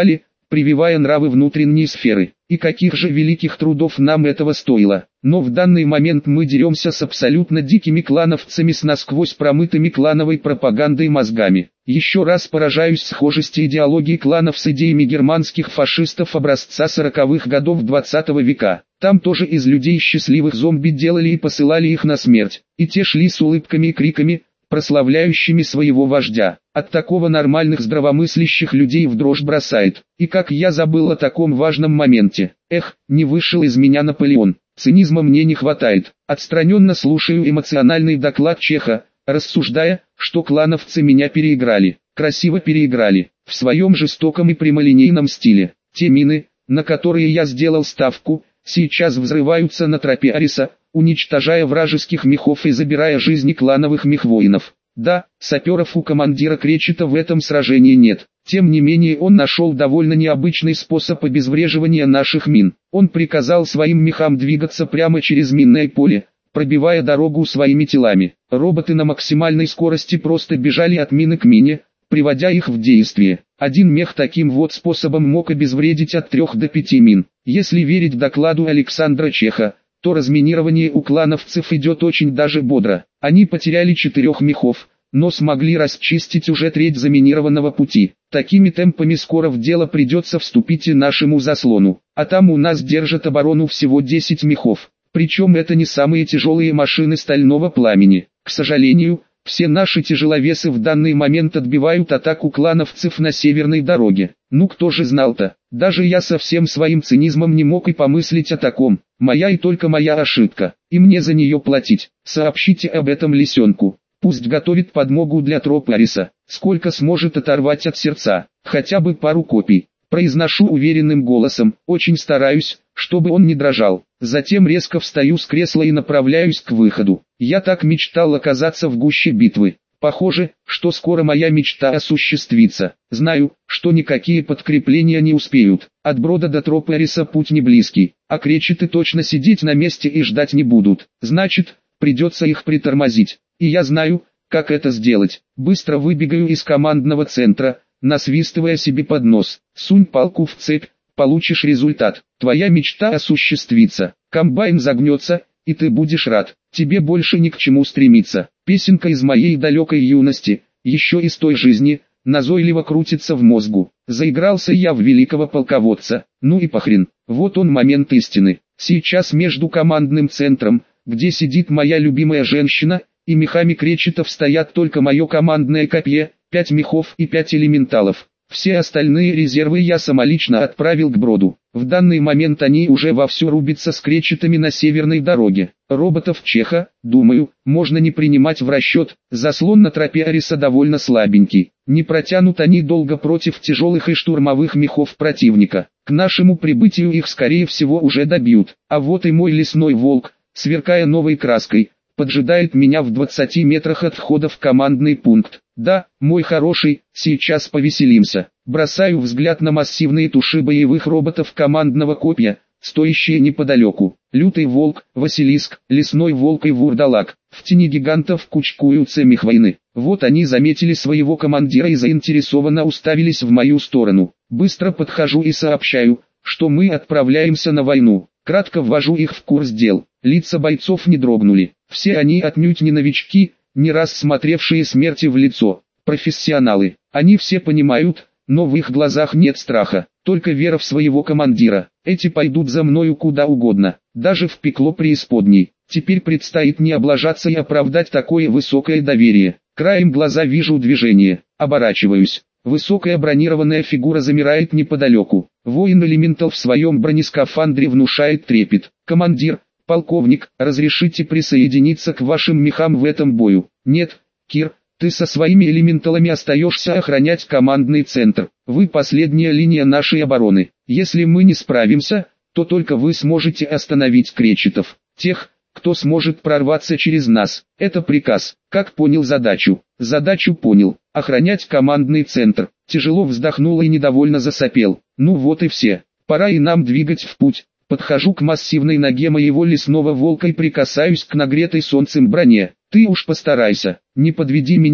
прививая нравы внутренней сферы. И каких же великих трудов нам этого стоило. Но в данный момент мы деремся с абсолютно дикими клановцами с насквозь промытыми клановой пропагандой мозгами. Еще раз поражаюсь схожести идеологии кланов с идеями германских фашистов образца 40-х годов 20 века. Там тоже из людей счастливых зомби делали и посылали их на смерть. И те шли с улыбками и криками, прославляющими своего вождя. От такого нормальных здравомыслящих людей в дрожь бросает. И как я забыл о таком важном моменте. Эх, не вышел из меня Наполеон. Цинизма мне не хватает. Отстраненно слушаю эмоциональный доклад Чеха, рассуждая, что клановцы меня переиграли. Красиво переиграли. В своем жестоком и прямолинейном стиле. Те мины, на которые я сделал ставку, сейчас взрываются на тропе Ариса, уничтожая вражеских мехов и забирая жизни клановых мехвоинов. Да, саперов у командира Кречета в этом сражении нет. Тем не менее он нашел довольно необычный способ обезвреживания наших мин. Он приказал своим мехам двигаться прямо через минное поле, пробивая дорогу своими телами. Роботы на максимальной скорости просто бежали от мины к мине, приводя их в действие. Один мех таким вот способом мог обезвредить от 3 до 5 мин. Если верить докладу Александра Чеха, то разминирование у клановцев идет очень даже бодро. Они потеряли 4 мехов, но смогли расчистить уже треть заминированного пути. Такими темпами скоро в дело придется вступить и нашему заслону. А там у нас держат оборону всего 10 мехов. Причем это не самые тяжелые машины стального пламени. К сожалению, все наши тяжеловесы в данный момент отбивают атаку клановцев на северной дороге. Ну кто же знал-то? Даже я со всем своим цинизмом не мог и помыслить о таком. Моя и только моя ошибка. И мне за нее платить. Сообщите об этом лисенку. Пусть готовит подмогу для тропы Ариса. Сколько сможет оторвать от сердца. Хотя бы пару копий. Произношу уверенным голосом. Очень стараюсь, чтобы он не дрожал. Затем резко встаю с кресла и направляюсь к выходу. Я так мечтал оказаться в гуще битвы. Похоже, что скоро моя мечта осуществится. Знаю, что никакие подкрепления не успеют. От Брода до тропы Ариса путь не близкий. А кречеты точно сидеть на месте и ждать не будут. Значит, придется их притормозить. И я знаю, как это сделать. Быстро выбегаю из командного центра, насвистывая себе под нос. Сунь палку в цепь, получишь результат. Твоя мечта осуществится. Комбайн загнется, и ты будешь рад. Тебе больше ни к чему стремиться. Песенка из моей далекой юности, еще из той жизни, назойливо крутится в мозгу. Заигрался я в великого полководца. Ну и похрен. Вот он момент истины. Сейчас между командным центром, где сидит моя любимая женщина, и мехами кречетов стоят только мое командное копье, 5 мехов и 5 элементалов. Все остальные резервы я самолично отправил к Броду. В данный момент они уже вовсю рубятся с кречетами на северной дороге. Роботов Чеха, думаю, можно не принимать в расчет. Заслон на тропе Ариса довольно слабенький. Не протянут они долго против тяжелых и штурмовых мехов противника. К нашему прибытию их скорее всего уже добьют. А вот и мой лесной волк, сверкая новой краской, поджидает меня в 20 метрах от входа в командный пункт. Да, мой хороший, сейчас повеселимся. Бросаю взгляд на массивные туши боевых роботов командного копья, стоящие неподалеку. Лютый волк, Василиск, лесной волк и вурдалак. В тени гигантов кучкуются мехвоины. Вот они заметили своего командира и заинтересованно уставились в мою сторону. Быстро подхожу и сообщаю, что мы отправляемся на войну. Кратко ввожу их в курс дел. Лица бойцов не дрогнули. Все они отнюдь не новички, не раз смотревшие смерти в лицо. Профессионалы. Они все понимают, но в их глазах нет страха, только вера в своего командира. Эти пойдут за мною куда угодно, даже в пекло преисподней. Теперь предстоит не облажаться и оправдать такое высокое доверие. Краем глаза вижу движение, оборачиваюсь. Высокая бронированная фигура замирает неподалеку. Воин-элементал в своем бронескафандре внушает трепет. «Командир, полковник, разрешите присоединиться к вашим мехам в этом бою?» «Нет, Кир, ты со своими элементалами остаешься охранять командный центр. Вы последняя линия нашей обороны. Если мы не справимся, то только вы сможете остановить кречетов. Тех, кто сможет прорваться через нас. Это приказ. Как понял задачу?» «Задачу понял. Охранять командный центр». Тяжело вздохнул и недовольно засопел. «Ну вот и все. Пора и нам двигать в путь». Подхожу к массивной ноге моего лесного волка и прикасаюсь к нагретой солнцем броне. «Ты уж постарайся, не подведи меня,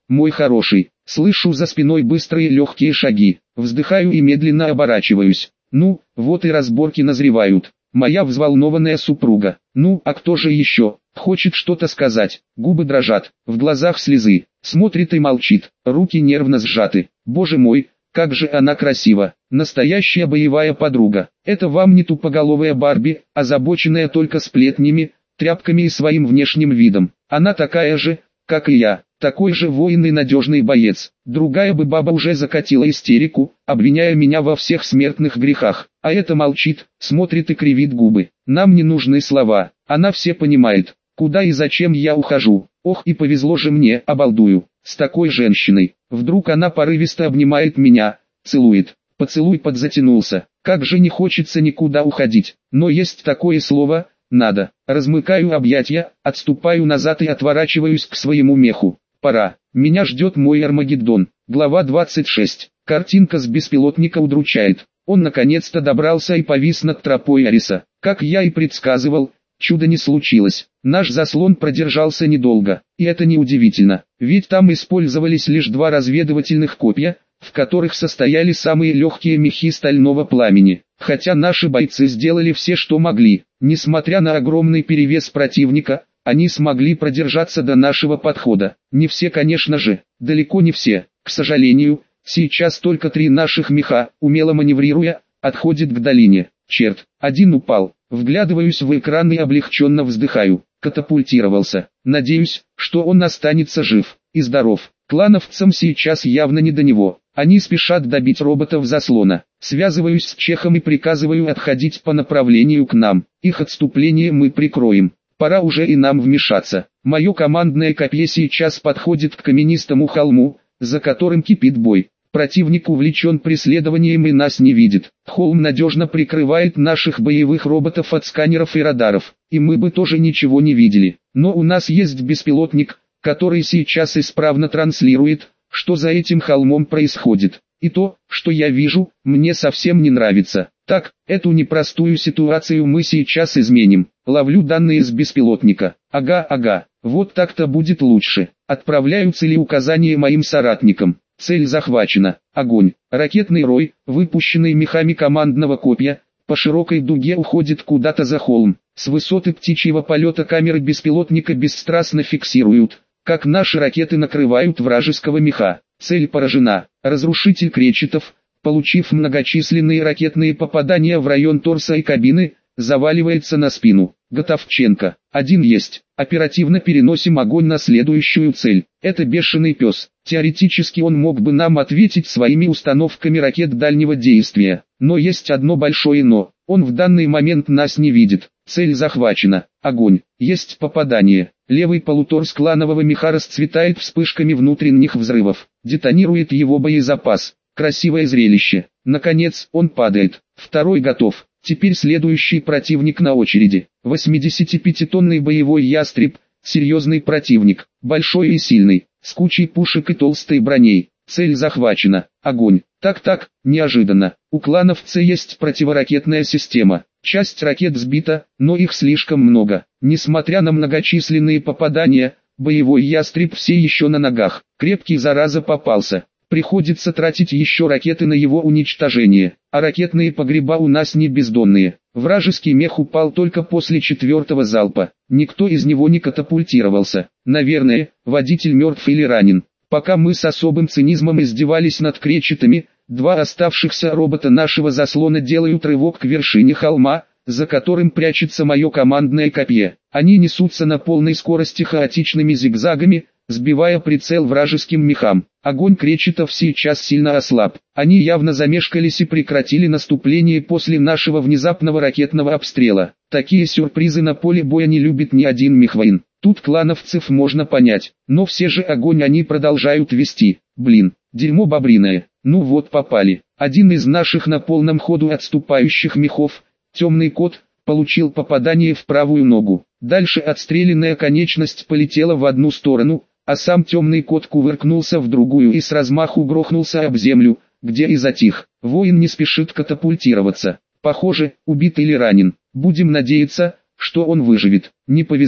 мой хороший. Слышу за спиной быстрые легкие шаги. Вздыхаю и медленно оборачиваюсь. Ну, вот и разборки назревают. Моя взволнованная супруга. Ну, а кто же еще? Хочет что-то сказать. Губы дрожат, в глазах слезы. Смотрит и молчит, руки нервно сжаты. Боже мой, как же она красива. Настоящая боевая подруга. Это вам не тупоголовая Барби, озабоченная только сплетнями, тряпками и своим внешним видом. Она такая же, как и я. Такой же воин и надежный боец. Другая бы баба уже закатила истерику, обвиняя меня во всех смертных грехах. А эта молчит, смотрит и кривит губы. Нам не нужны слова, она все понимает. Куда и зачем я ухожу. Ох, и повезло же мне, обалдую, с такой женщиной. Вдруг она порывисто обнимает меня, целует. Поцелуй подзатянулся. Как же не хочется никуда уходить. Но есть такое слово «надо». Размыкаю объятия, отступаю назад и отворачиваюсь к своему меху. Пора. Меня ждет мой Армагеддон. Глава 26. Картинка с беспилотника удручает. Он наконец-то добрался и повис над тропой Ариса. Как я и предсказывал, чуда не случилось. Наш заслон продержался недолго. И это неудивительно. Ведь там использовались лишь 2 разведывательных копья, в которых состояли самые легкие мехи стального пламени. Хотя наши бойцы сделали все, что могли. Несмотря на огромный перевес противника, они смогли продержаться до нашего подхода. Не все, конечно же, далеко не все. К сожалению, сейчас только 3 наших меха, умело маневрируя, отходят к долине. Черт, один упал. Вглядываюсь в экран и облегченно вздыхаю. Катапультировался. Надеюсь, что он останется жив и здоров. Клановцам сейчас явно не до него. Они спешат добить роботов заслона. Связываюсь с Чехом и приказываю отходить по направлению к нам. Их отступление мы прикроем. Пора уже и нам вмешаться. Мое командное копье сейчас подходит к каменистому холму, за которым кипит бой. Противник увлечен преследованием и нас не видит. Холм надежно прикрывает наших боевых роботов от сканеров и радаров, и мы бы тоже ничего не видели. Но у нас есть беспилотник, который сейчас исправно транслирует, что за этим холмом происходит. И то, что я вижу, мне совсем не нравится. Так, эту непростую ситуацию мы сейчас изменим. Ловлю данные с беспилотника. Ага, вот так-то будет лучше. Отправляю целеуказания моим соратникам. Цель захвачена. Огонь. Ракетный рой, выпущенный мехами командного копья, по широкой дуге уходит куда-то за холм. С высоты птичьего полета камеры беспилотника бесстрастно фиксируют, как наши ракеты накрывают вражеского меха. Цель поражена. Разрушитель кречетов, получив многочисленные ракетные попадания в район торса и кабины, заваливается на спину. Готовченко. Один есть. Оперативно переносим огонь на следующую цель. Это бешеный пес. Теоретически он мог бы нам ответить своими установками ракет дальнего действия. Но есть одно большое но. Он в данный момент нас не видит. Цель захвачена. Огонь. Есть попадание. Левый полуторс кланового меха расцветает вспышками внутренних взрывов. Детонирует его боезапас. Красивое зрелище. Наконец, он падает. Второй готов. Теперь следующий противник на очереди. 85-тонный боевой ястреб, серьезный противник, большой и сильный, с кучей пушек и толстой броней. Цель захвачена. Огонь. Так, неожиданно. У клановца есть противоракетная система. Часть ракет сбита, но их слишком много. Несмотря на многочисленные попадания, боевой ястреб все еще на ногах. Крепкий зараза попался. Приходится тратить еще ракеты на его уничтожение, а ракетные погреба у нас не бездонные. Вражеский мех упал только после 4-го залпа, никто из него не катапультировался. Наверное, водитель мертв или ранен. Пока мы с особым цинизмом издевались над кречетами, 2 оставшихся робота нашего заслона делают рывок к вершине холма, за которым прячется мое командное копье. Они несутся на полной скорости хаотичными зигзагами, сбивая прицел вражеским мехам. Огонь кречетов сейчас сильно ослаб. Они явно замешкались и прекратили наступление после нашего внезапного ракетного обстрела. Такие сюрпризы на поле боя не любит ни один мехвоин. Тут клановцев можно понять, но все же огонь они продолжают вести. Блин, дерьмо бобриное. Ну вот попали. Один из наших на полном ходу отступающих мехов, темный кот, получил попадание в правую ногу. Дальше отстрелянная конечность полетела в одну сторону, а сам темный кот кувыркнулся в другую и с размаху грохнулся об землю, где и затих. Воин не спешит катапультироваться. Похоже, убит или ранен. Будем надеяться, что он выживет. Не повезло.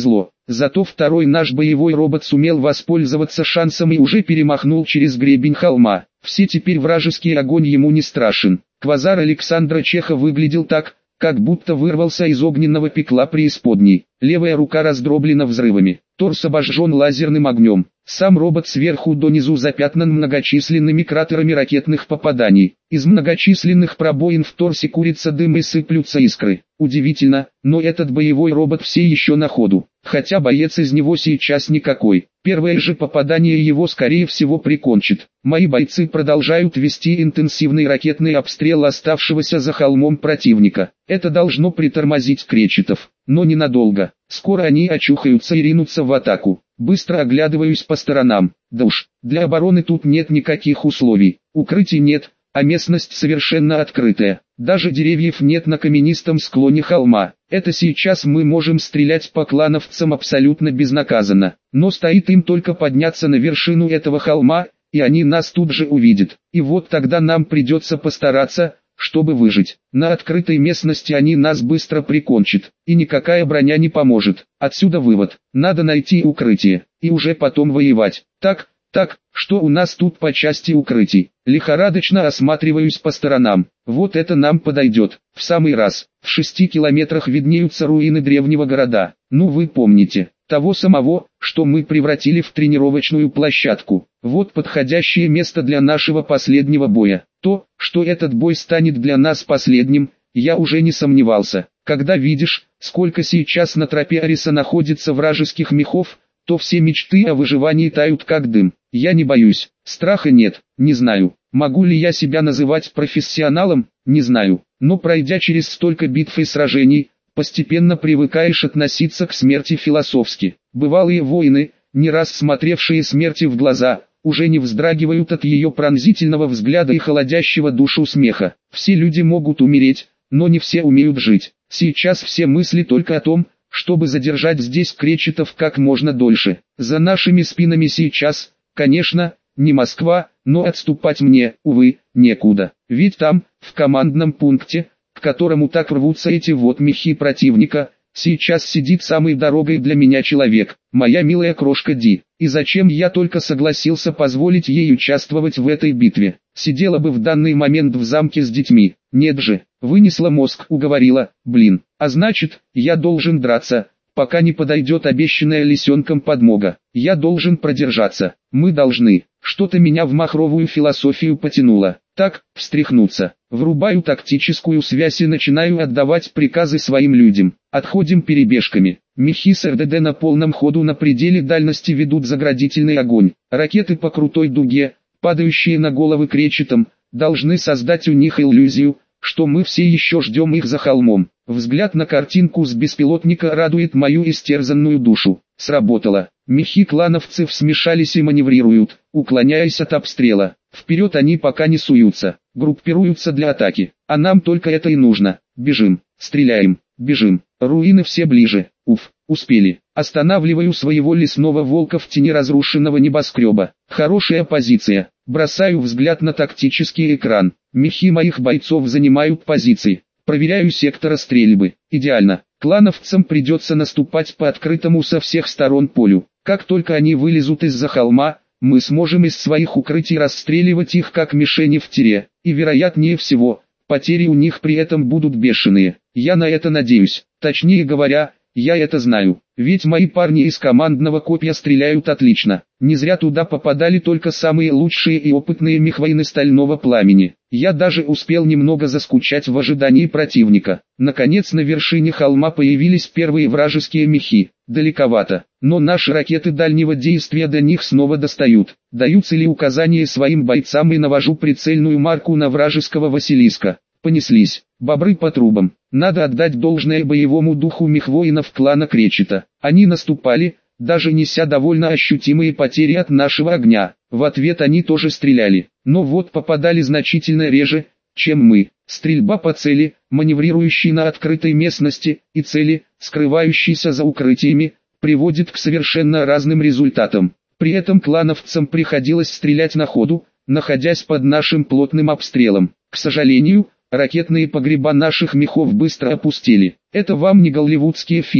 Зато второй наш боевой робот сумел воспользоваться шансом и уже перемахнул через гребень холма. Все теперь вражеский огонь ему не страшен. Квазар Александра Чеха выглядел так, как будто вырвался из огненного пекла преисподней. Левая рука раздроблена взрывами, торс обожжен лазерным огнем. Сам робот сверху донизу запятнан многочисленными кратерами ракетных попаданий. Из многочисленных пробоин в торсе курится дым и сыплются искры. Удивительно, но этот боевой робот все еще на ходу. Хотя боец из него сейчас никакой. Первое же попадание его скорее всего прикончит. Мои бойцы продолжают вести интенсивный ракетный обстрел оставшегося за холмом противника. Это должно притормозить кречетов, но ненадолго. Скоро они очухаются и ринутся в атаку. Быстро оглядываюсь по сторонам. Да уж, для обороны тут нет никаких условий. Укрытий нет, а местность совершенно открытая. Даже деревьев нет на каменистом склоне холма. Это сейчас мы можем стрелять по клановцам абсолютно безнаказанно. Но стоит им только подняться на вершину этого холма, и они нас тут же увидят. И вот тогда нам придется постараться, чтобы выжить. На открытой местности они нас быстро прикончат, и никакая броня не поможет. Отсюда вывод: надо найти укрытие, и уже потом воевать. Так, что у нас тут по части укрытий? Лихорадочно осматриваюсь по сторонам. Вот это нам подойдет, в самый раз. В 6 километрах виднеются руины древнего города. Ну вы помните, того самого, что мы превратили в тренировочную площадку. Вот подходящее место для нашего последнего боя. То, что этот бой станет для нас последним, я уже не сомневался. Когда видишь, сколько сейчас на тропе Ариса находится вражеских мехов, то все мечты о выживании тают как дым. Я не боюсь, страха нет, не знаю, могу ли я себя называть профессионалом, не знаю, но пройдя через столько битв и сражений, постепенно привыкаешь относиться к смерти философски. Бывалые воины, не раз смотревшие смерти в глаза, уже не вздрагивают от ее пронзительного взгляда и холодящего душу смеха. Все люди могут умереть, но не все умеют жить. Сейчас все мысли только о том, чтобы задержать здесь кречетов как можно дольше. За нашими спинами сейчас, конечно, не Москва, но отступать мне, увы, некуда. Ведь там, в командном пункте, к которому так рвутся эти вот мехи противника, сейчас сидит самый дорогой для меня человек, моя милая крошка Ди. И зачем я только согласился позволить ей участвовать в этой битве? Сидела бы в данный момент в замке с детьми. Нет же, вынесла мозг, уговорила, блин. А значит, я должен драться, пока не подойдет обещанная лисенком подмога. Я должен продержаться. Мы должны. Что-то меня в махровую философию потянуло. Так, встряхнуться. Врубаю тактическую связь и начинаю отдавать приказы своим людям. Отходим перебежками. Мехи с РДД на полном ходу на пределе дальности ведут заградительный огонь. Ракеты по крутой дуге, падающие на головы кречетам, должны создать у них иллюзию, что мы все еще ждем их за холмом. Взгляд на картинку с беспилотника радует мою истерзанную душу. Сработало. Мехи клановцев смешались и маневрируют, уклоняясь от обстрела. Вперед они пока не суются, группируются для атаки. А нам только это и нужно. Бежим, стреляем, бежим. Руины все ближе. Уф, успели. Останавливаю своего лесного волка в тени разрушенного небоскреба. Хорошая позиция. Бросаю взгляд на тактический экран. Мехи моих бойцов занимают позиции. Проверяю сектора стрельбы. Идеально. Клановцам придется наступать по открытому со всех сторон полю. Как только они вылезут из-за холма, мы сможем из своих укрытий расстреливать их как мишени в тире. И вероятнее всего, потери у них при этом будут бешеные. Я на это надеюсь. Точнее говоря, я это знаю. Ведь мои парни из командного копья стреляют отлично. Не зря туда попадали только самые лучшие и опытные мехвоины стального пламени. Я даже успел немного заскучать в ожидании противника. Наконец на вершине холма появились первые вражеские мехи. Далековато, но наши ракеты дальнего действия до них снова достают. Даю целеуказания своим бойцам и навожу прицельную марку на вражеского Василиска. Понеслись. Бобры по трубам. Надо отдать должное боевому духу мехвоинов клана Кречета. Они наступали, даже неся довольно ощутимые потери от нашего огня. В ответ они тоже стреляли, но вот попадали значительно реже, чем мы. Стрельба по цели, маневрирующей на открытой местности, и цели, скрывающейся за укрытиями, приводит к совершенно разным результатам. При этом клановцам приходилось стрелять на ходу, находясь под нашим плотным обстрелом. К сожалению, ракетные погреба наших мехов быстро опустели. Это вам не голливудские фильмы,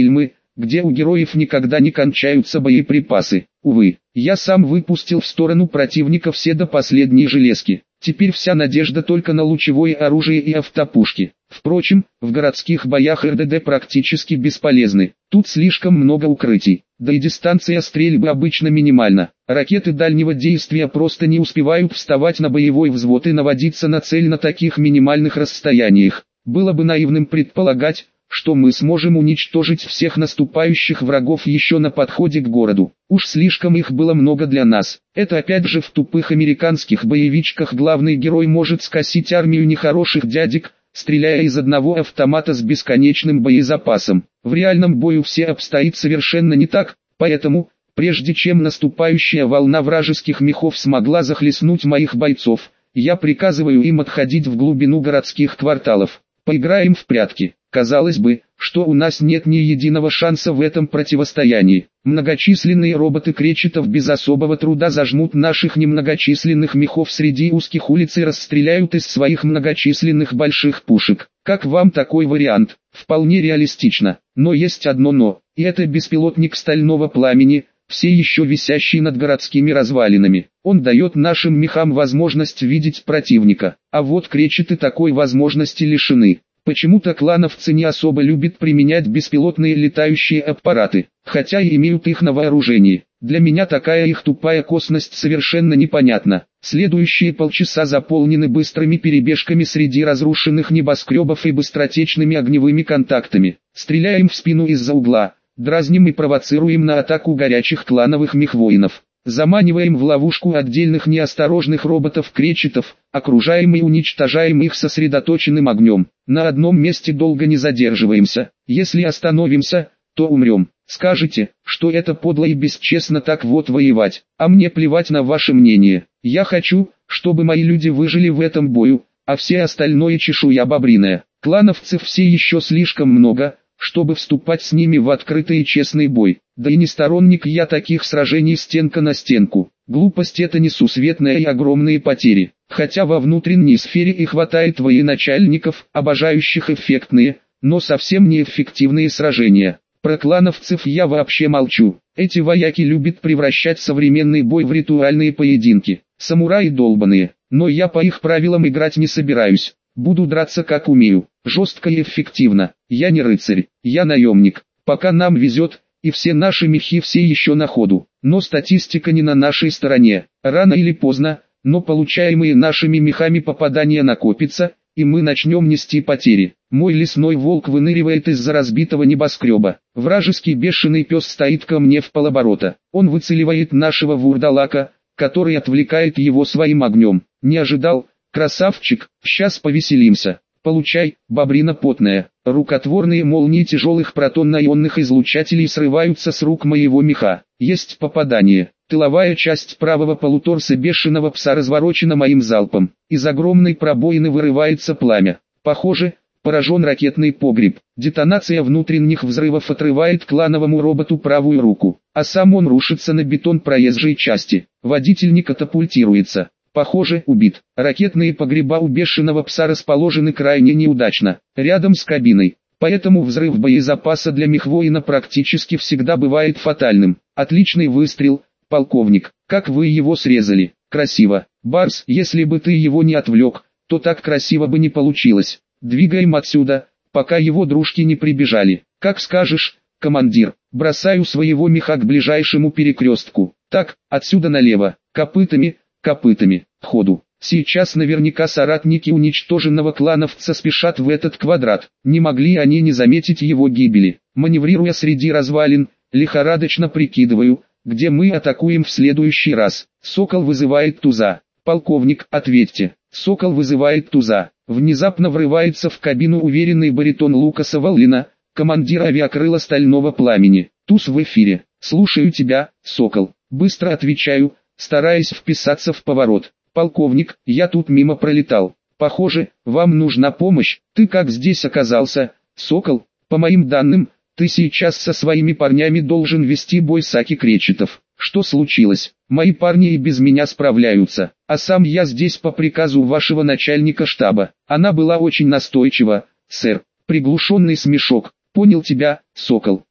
где у героев никогда не кончаются боеприпасы. Увы, я сам выпустил в сторону противника все до последней железки. Теперь вся надежда только на лучевое оружие и автопушки. Впрочем, в городских боях РДД практически бесполезны. Тут слишком много укрытий, да и дистанция стрельбы обычно минимальна. Ракеты дальнего действия просто не успевают вставать на боевой взвод и наводиться на цель на таких минимальных расстояниях. Было бы наивным предполагать, что мы сможем уничтожить всех наступающих врагов еще на подходе к городу. Уж слишком их было много для нас. Это опять же в тупых американских боевичках главный герой может скосить армию нехороших дядек, стреляя из одного автомата с бесконечным боезапасом. В реальном бою все обстоит совершенно не так, поэтому, прежде чем наступающая волна вражеских мехов смогла захлестнуть моих бойцов, я приказываю им отходить в глубину городских кварталов. Поиграем в прятки. Казалось бы, что у нас нет ни единого шанса в этом противостоянии. Многочисленные роботы кречетов без особого труда зажмут наших немногочисленных мехов среди узких улиц и расстреляют из своих многочисленных больших пушек. Как вам такой вариант? Вполне реалистично. Но есть одно но, и это беспилотник стального пламени, все еще висящий над городскими развалинами. Он дает нашим мехам возможность видеть противника, а вот кречеты такой возможности лишены. Почему-то клановцы не особо любят применять беспилотные летающие аппараты, хотя и имеют их на вооружении. Для меня такая их тупая косность совершенно непонятна. Следующие полчаса заполнены быстрыми перебежками среди разрушенных небоскребов и быстротечными огневыми контактами. Стреляем в спину из-за угла, дразним и провоцируем на атаку горячих клановых мехвоинов. Заманиваем в ловушку отдельных неосторожных роботов-кречетов, окружаем и уничтожаем их сосредоточенным огнем. На одном месте долго не задерживаемся. Если остановимся, то умрем. Скажете, что это подло и бесчестно так вот воевать, а мне плевать на ваше мнение. Я хочу, чтобы мои люди выжили в этом бою, а все остальное чешуя бобриная. Клановцев все еще слишком много, чтобы вступать с ними в открытый и честный бой. Да и не сторонник я таких сражений стенка на стенку. Глупость это несусветная и огромные потери. Хотя во внутренней сфере и хватает военачальников, обожающих эффектные, но совсем неэффективные сражения. Про клановцев я вообще молчу. Эти вояки любят превращать современный бой в ритуальные поединки. Самураи долбаные. Но я по их правилам играть не собираюсь. Буду драться как умею, жестко и эффективно. Я не рыцарь, я наемник. Пока нам везет, и все наши мехи все еще на ходу. Но статистика не на нашей стороне. Рано или поздно, но получаемые нашими мехами попадания накопятся, и мы начнем нести потери. Мой лесной волк выныривает из-за разбитого небоскреба. Вражеский бешеный пес стоит ко мне в полоборота. Он выцеливает нашего вурдалака, который отвлекает его своим огнем. Не ожидал? Красавчик, сейчас повеселимся. Получай, бобрина потная. Рукотворные молнии тяжелых протонно-ионных излучателей срываются с рук моего меха. Есть попадание. Тыловая часть правого полуторса бешеного пса разворочена моим залпом. Из огромной пробоины вырывается пламя. Похоже, поражен ракетный погреб. Детонация внутренних взрывов отрывает клановому роботу правую руку, а сам он рушится на бетон проезжей части. Водитель не катапультируется. Похоже, убит. Ракетные погреба у бешеного пса расположены крайне неудачно, рядом с кабиной. Поэтому взрыв боезапаса для мехвоина практически всегда бывает фатальным. Отличный выстрел, полковник. Как вы его срезали? Красиво. Барс, если бы ты его не отвлек, то так красиво бы не получилось. Двигаем отсюда, пока его дружки не прибежали. Как скажешь, командир. Бросаю своего меха к ближайшему перекрестку. Так, отсюда налево. Копытами, ходу. Сейчас наверняка соратники уничтоженного клановца спешат в этот квадрат. Не могли они не заметить его гибели. Маневрируя среди развалин, лихорадочно прикидываю, где мы атакуем в следующий раз. Сокол вызывает туза. Полковник, ответьте. Сокол вызывает туза. Внезапно врывается в кабину уверенный баритон Лукаса Валлина, командир авиакрыла стального пламени. Туз в эфире. Слушаю тебя, Сокол. Быстро отвечаю, стараясь вписаться в поворот. Полковник, я тут мимо пролетал. Похоже, вам нужна помощь. Ты как здесь оказался, Сокол? По моим данным, ты сейчас со своими парнями должен вести бой с Аки Кречетов. Что случилось? Мои парни и без меня справляются, а сам я здесь по приказу вашего начальника штаба. Она была очень настойчива, сэр. Приглушенный смешок. Понял тебя, Сокол.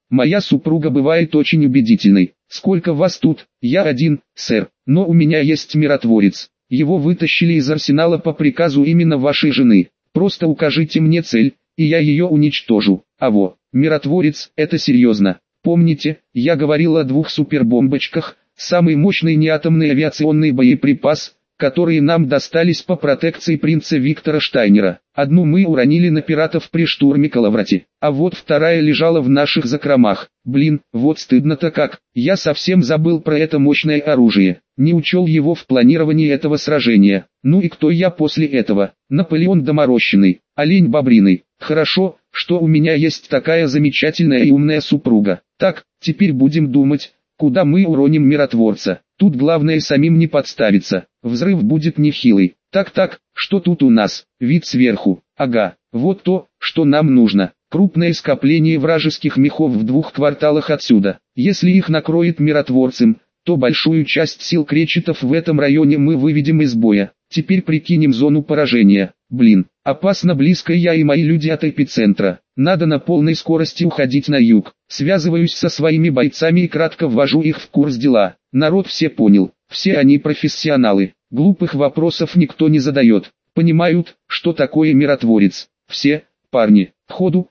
Моя супруга бывает очень убедительной. Сколько вас тут? Я один, сэр, но у меня есть миротворец. Его вытащили из арсенала по приказу именно вашей жены. Просто укажите мне цель, и я ее уничтожу. Миротворец, это серьезно. Помните, я говорил о 2 супербомбочках, самый мощный неатомный авиационный боеприпас, которые нам достались по протекции принца Виктора Штайнера. Одну мы уронили на пиратов при штурме Калаврати, а вот вторая лежала в наших закромах. Блин, вот стыдно-то как, я совсем забыл про это мощное оружие, не учел его в планировании этого сражения. Ну и кто я после этого? Наполеон доморощенный, олень бобриный. Хорошо, что у меня есть такая замечательная и умная супруга. Так, теперь будем думать, куда мы уроним миротворца. Тут главное самим не подставиться, взрыв будет нехилый. Так, что тут у нас? Вид сверху. Ага, вот то, что нам нужно. Крупное скопление вражеских мехов в 2 кварталах отсюда. Если их накроет миротворцем, то большую часть сил кречетов в этом районе мы выведем из боя. Теперь прикинем зону поражения. Блин, опасно близко я и мои люди от эпицентра. Надо на полной скорости уходить на юг. Связываюсь со своими бойцами и кратко ввожу их в курс дела. Народ все понял, все они профессионалы. Глупых вопросов никто не задает. Понимают, что такое миротворец. Все, парни, ходу.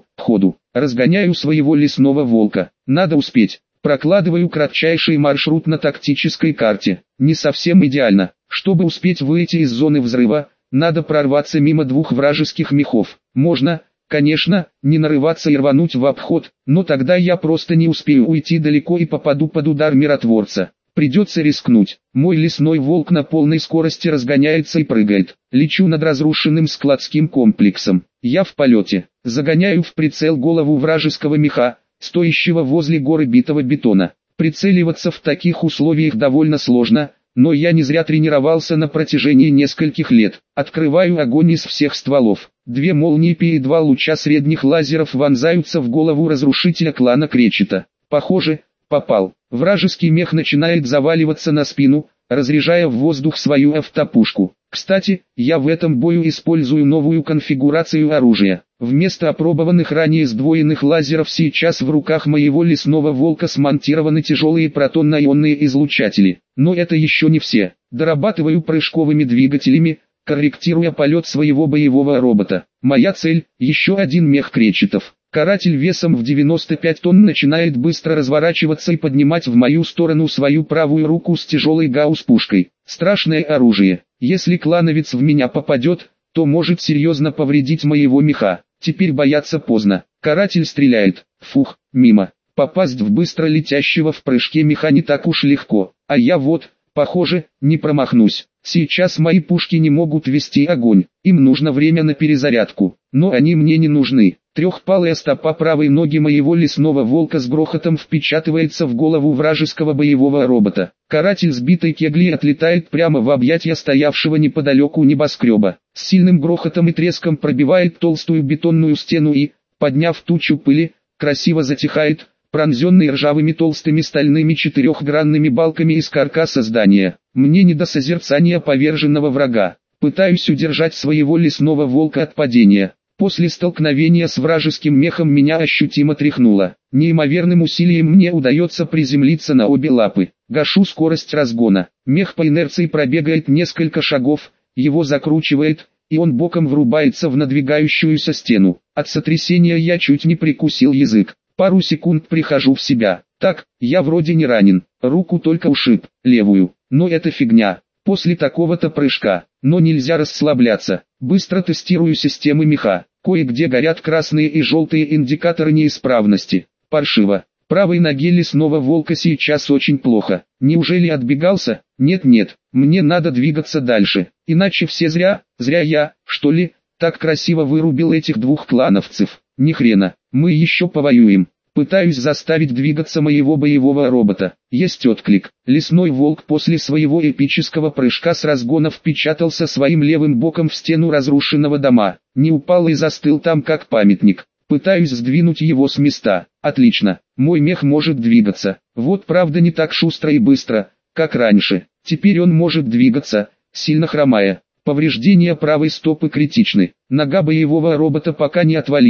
Разгоняю своего лесного волка. Надо успеть. Прокладываю кратчайший маршрут на тактической карте. Не совсем идеально. Чтобы успеть выйти из зоны взрыва, надо прорваться мимо 2 вражеских мехов. Можно, конечно, не нарываться и рвануть в обход, но тогда я просто не успею уйти далеко и попаду под удар миротворца. Придется рискнуть. Мой лесной волк на полной скорости разгоняется и прыгает. Лечу над разрушенным складским комплексом. Я в полете. Загоняю в прицел голову вражеского меха, стоящего возле горы битого бетона. Прицеливаться в таких условиях довольно сложно, но я не зря тренировался на протяжении нескольких лет. Открываю огонь из всех стволов. 2 молнии и 2 луча средних лазеров вонзаются в голову разрушителя клана Кречета. Похоже, попал. Вражеский мех начинает заваливаться на спину, разряжая в воздух свою автопушку. Кстати, я в этом бою использую новую конфигурацию оружия. Вместо опробованных ранее сдвоенных лазеров сейчас в руках моего лесного волка смонтированы тяжелые протонно-ионные излучатели. Но это еще не все. Дорабатываю прыжковыми двигателями, корректируя полет своего боевого робота. Моя цель – еще один мех кречетов. Каратель весом в 95 тонн начинает быстро разворачиваться и поднимать в мою сторону свою правую руку с тяжелой гаусс-пушкой. Страшное оружие. Если клановец в меня попадет, то может серьезно повредить моего меха. Теперь бояться поздно. Каратель стреляет. Фух, мимо. Попасть в быстро летящего в прыжке меха не так уж легко. А я вот, похоже, не промахнусь. Сейчас мои пушки не могут вести огонь. Им нужно время на перезарядку. Но они мне не нужны. Трехпалая стопа правой ноги моего лесного волка с грохотом впечатывается в голову вражеского боевого робота. Каратель сбитой кеглей отлетает прямо в объятия стоявшего неподалеку небоскреба. С сильным грохотом и треском пробивает толстую бетонную стену и, подняв тучу пыли, красиво затихает, пронзенный ржавыми толстыми стальными 4-гранными балками из каркаса здания. Мне не до созерцания поверженного врага. Пытаюсь удержать своего лесного волка от падения. После столкновения с вражеским мехом меня ощутимо тряхнуло. Неимоверным усилием мне удается приземлиться на обе лапы. Гашу скорость разгона. Мех по инерции пробегает несколько шагов, его закручивает, и он боком врубается в надвигающуюся стену. От сотрясения я чуть не прикусил язык. Пару секунд прихожу в себя. Так, я вроде не ранен, руку только ушиб, левую. Но это фигня. После такого-то прыжка. Но нельзя расслабляться. Быстро тестирую системы меха. Кое-где горят красные и желтые индикаторы неисправности. Паршиво. Правой ноге лесного волка сейчас очень плохо. Неужели отбегался? Нет, мне надо двигаться дальше. Иначе все зря я, что ли, так красиво вырубил этих 2 клановцев. Ни хрена, мы еще повоюем. Пытаюсь заставить двигаться моего боевого робота. Есть отклик. Лесной волк после своего эпического прыжка с разгона впечатался своим левым боком в стену разрушенного дома. Не упал и застыл там как памятник. Пытаюсь сдвинуть его с места. Отлично. Мой мех может двигаться. Вот правда не так шустро и быстро, как раньше. Теперь он может двигаться, сильно хромая. Повреждения правой стопы критичны. Нога боевого робота пока не отвалилась,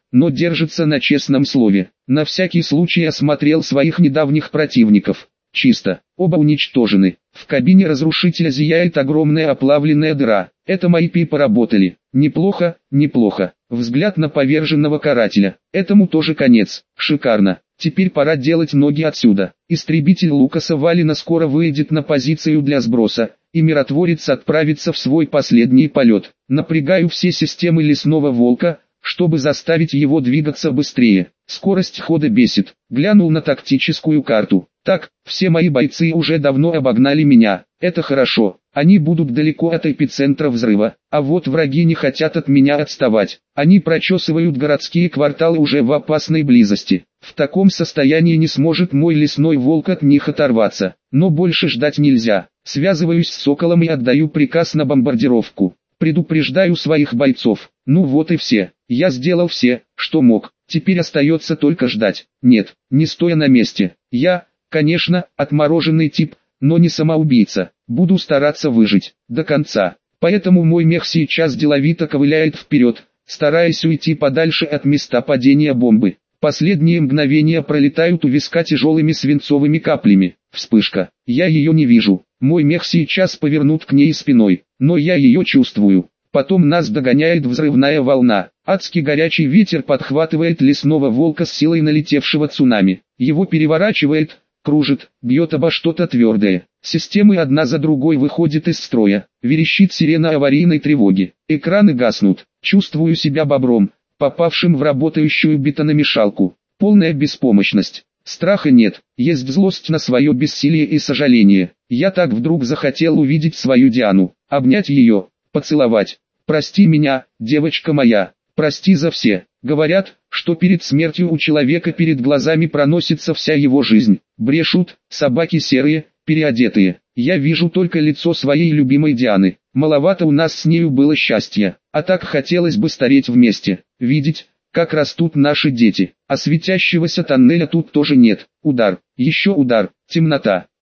но держится на честном слове. На всякий случай осмотрел своих недавних противников. Чисто, оба уничтожены. В кабине разрушителя зияет огромная оплавленная дыра. Это мои пи поработали. Неплохо, неплохо. Взгляд на поверженного карателя. Этому тоже конец. Шикарно. Теперь пора делать ноги отсюда. Истребитель Лукаса Валина скоро выйдет на позицию для сброса, и миротворец отправится в свой последний полет. Напрягаю все системы лесного волка, чтобы заставить его двигаться быстрее. Скорость хода бесит. Глянул на тактическую карту. Так, все мои бойцы уже давно обогнали меня. Это хорошо. Они будут далеко от эпицентра взрыва. А вот враги не хотят от меня отставать. Они прочесывают городские кварталы уже в опасной близости. В таком состоянии не сможет мой лесной волк от них оторваться. Но больше ждать нельзя. Связываюсь с Соколом и отдаю приказ на бомбардировку. Предупреждаю своих бойцов. Ну вот и все. Я сделал все, что мог. Теперь остается только ждать. Нет, не стоя на месте. Я, конечно, отмороженный тип, но не самоубийца. Буду стараться выжить до конца. Поэтому мой мех сейчас деловито ковыляет вперед, стараясь уйти подальше от места падения бомбы. Последние мгновения пролетают у виска тяжелыми свинцовыми каплями. Вспышка. Я ее не вижу. Мой мех сейчас повернут к ней спиной, но я ее чувствую. Потом нас догоняет взрывная волна. Адский горячий ветер подхватывает лесного волка с силой налетевшего цунами. Его переворачивает, кружит, бьет обо что-то твердое. Системы одна за другой выходят из строя. Верещит сирена аварийной тревоги. Экраны гаснут. Чувствую себя бобром, попавшим в работающую бетономешалку. Полная беспомощность. Страха нет, есть злость на свое бессилие и сожаление. Я так вдруг захотел увидеть свою Диану, обнять ее, поцеловать. Прости меня, девочка моя, прости за все. Говорят, что перед смертью у человека перед глазами проносится вся его жизнь. Брешут, собаки серые, переодетые. Я вижу только лицо своей любимой Дианы. Маловато у нас с нею было счастья, а так хотелось бы стареть вместе, видеть, как растут наши дети. А светящегося тоннеля тут тоже нет. Удар, еще удар, темнота.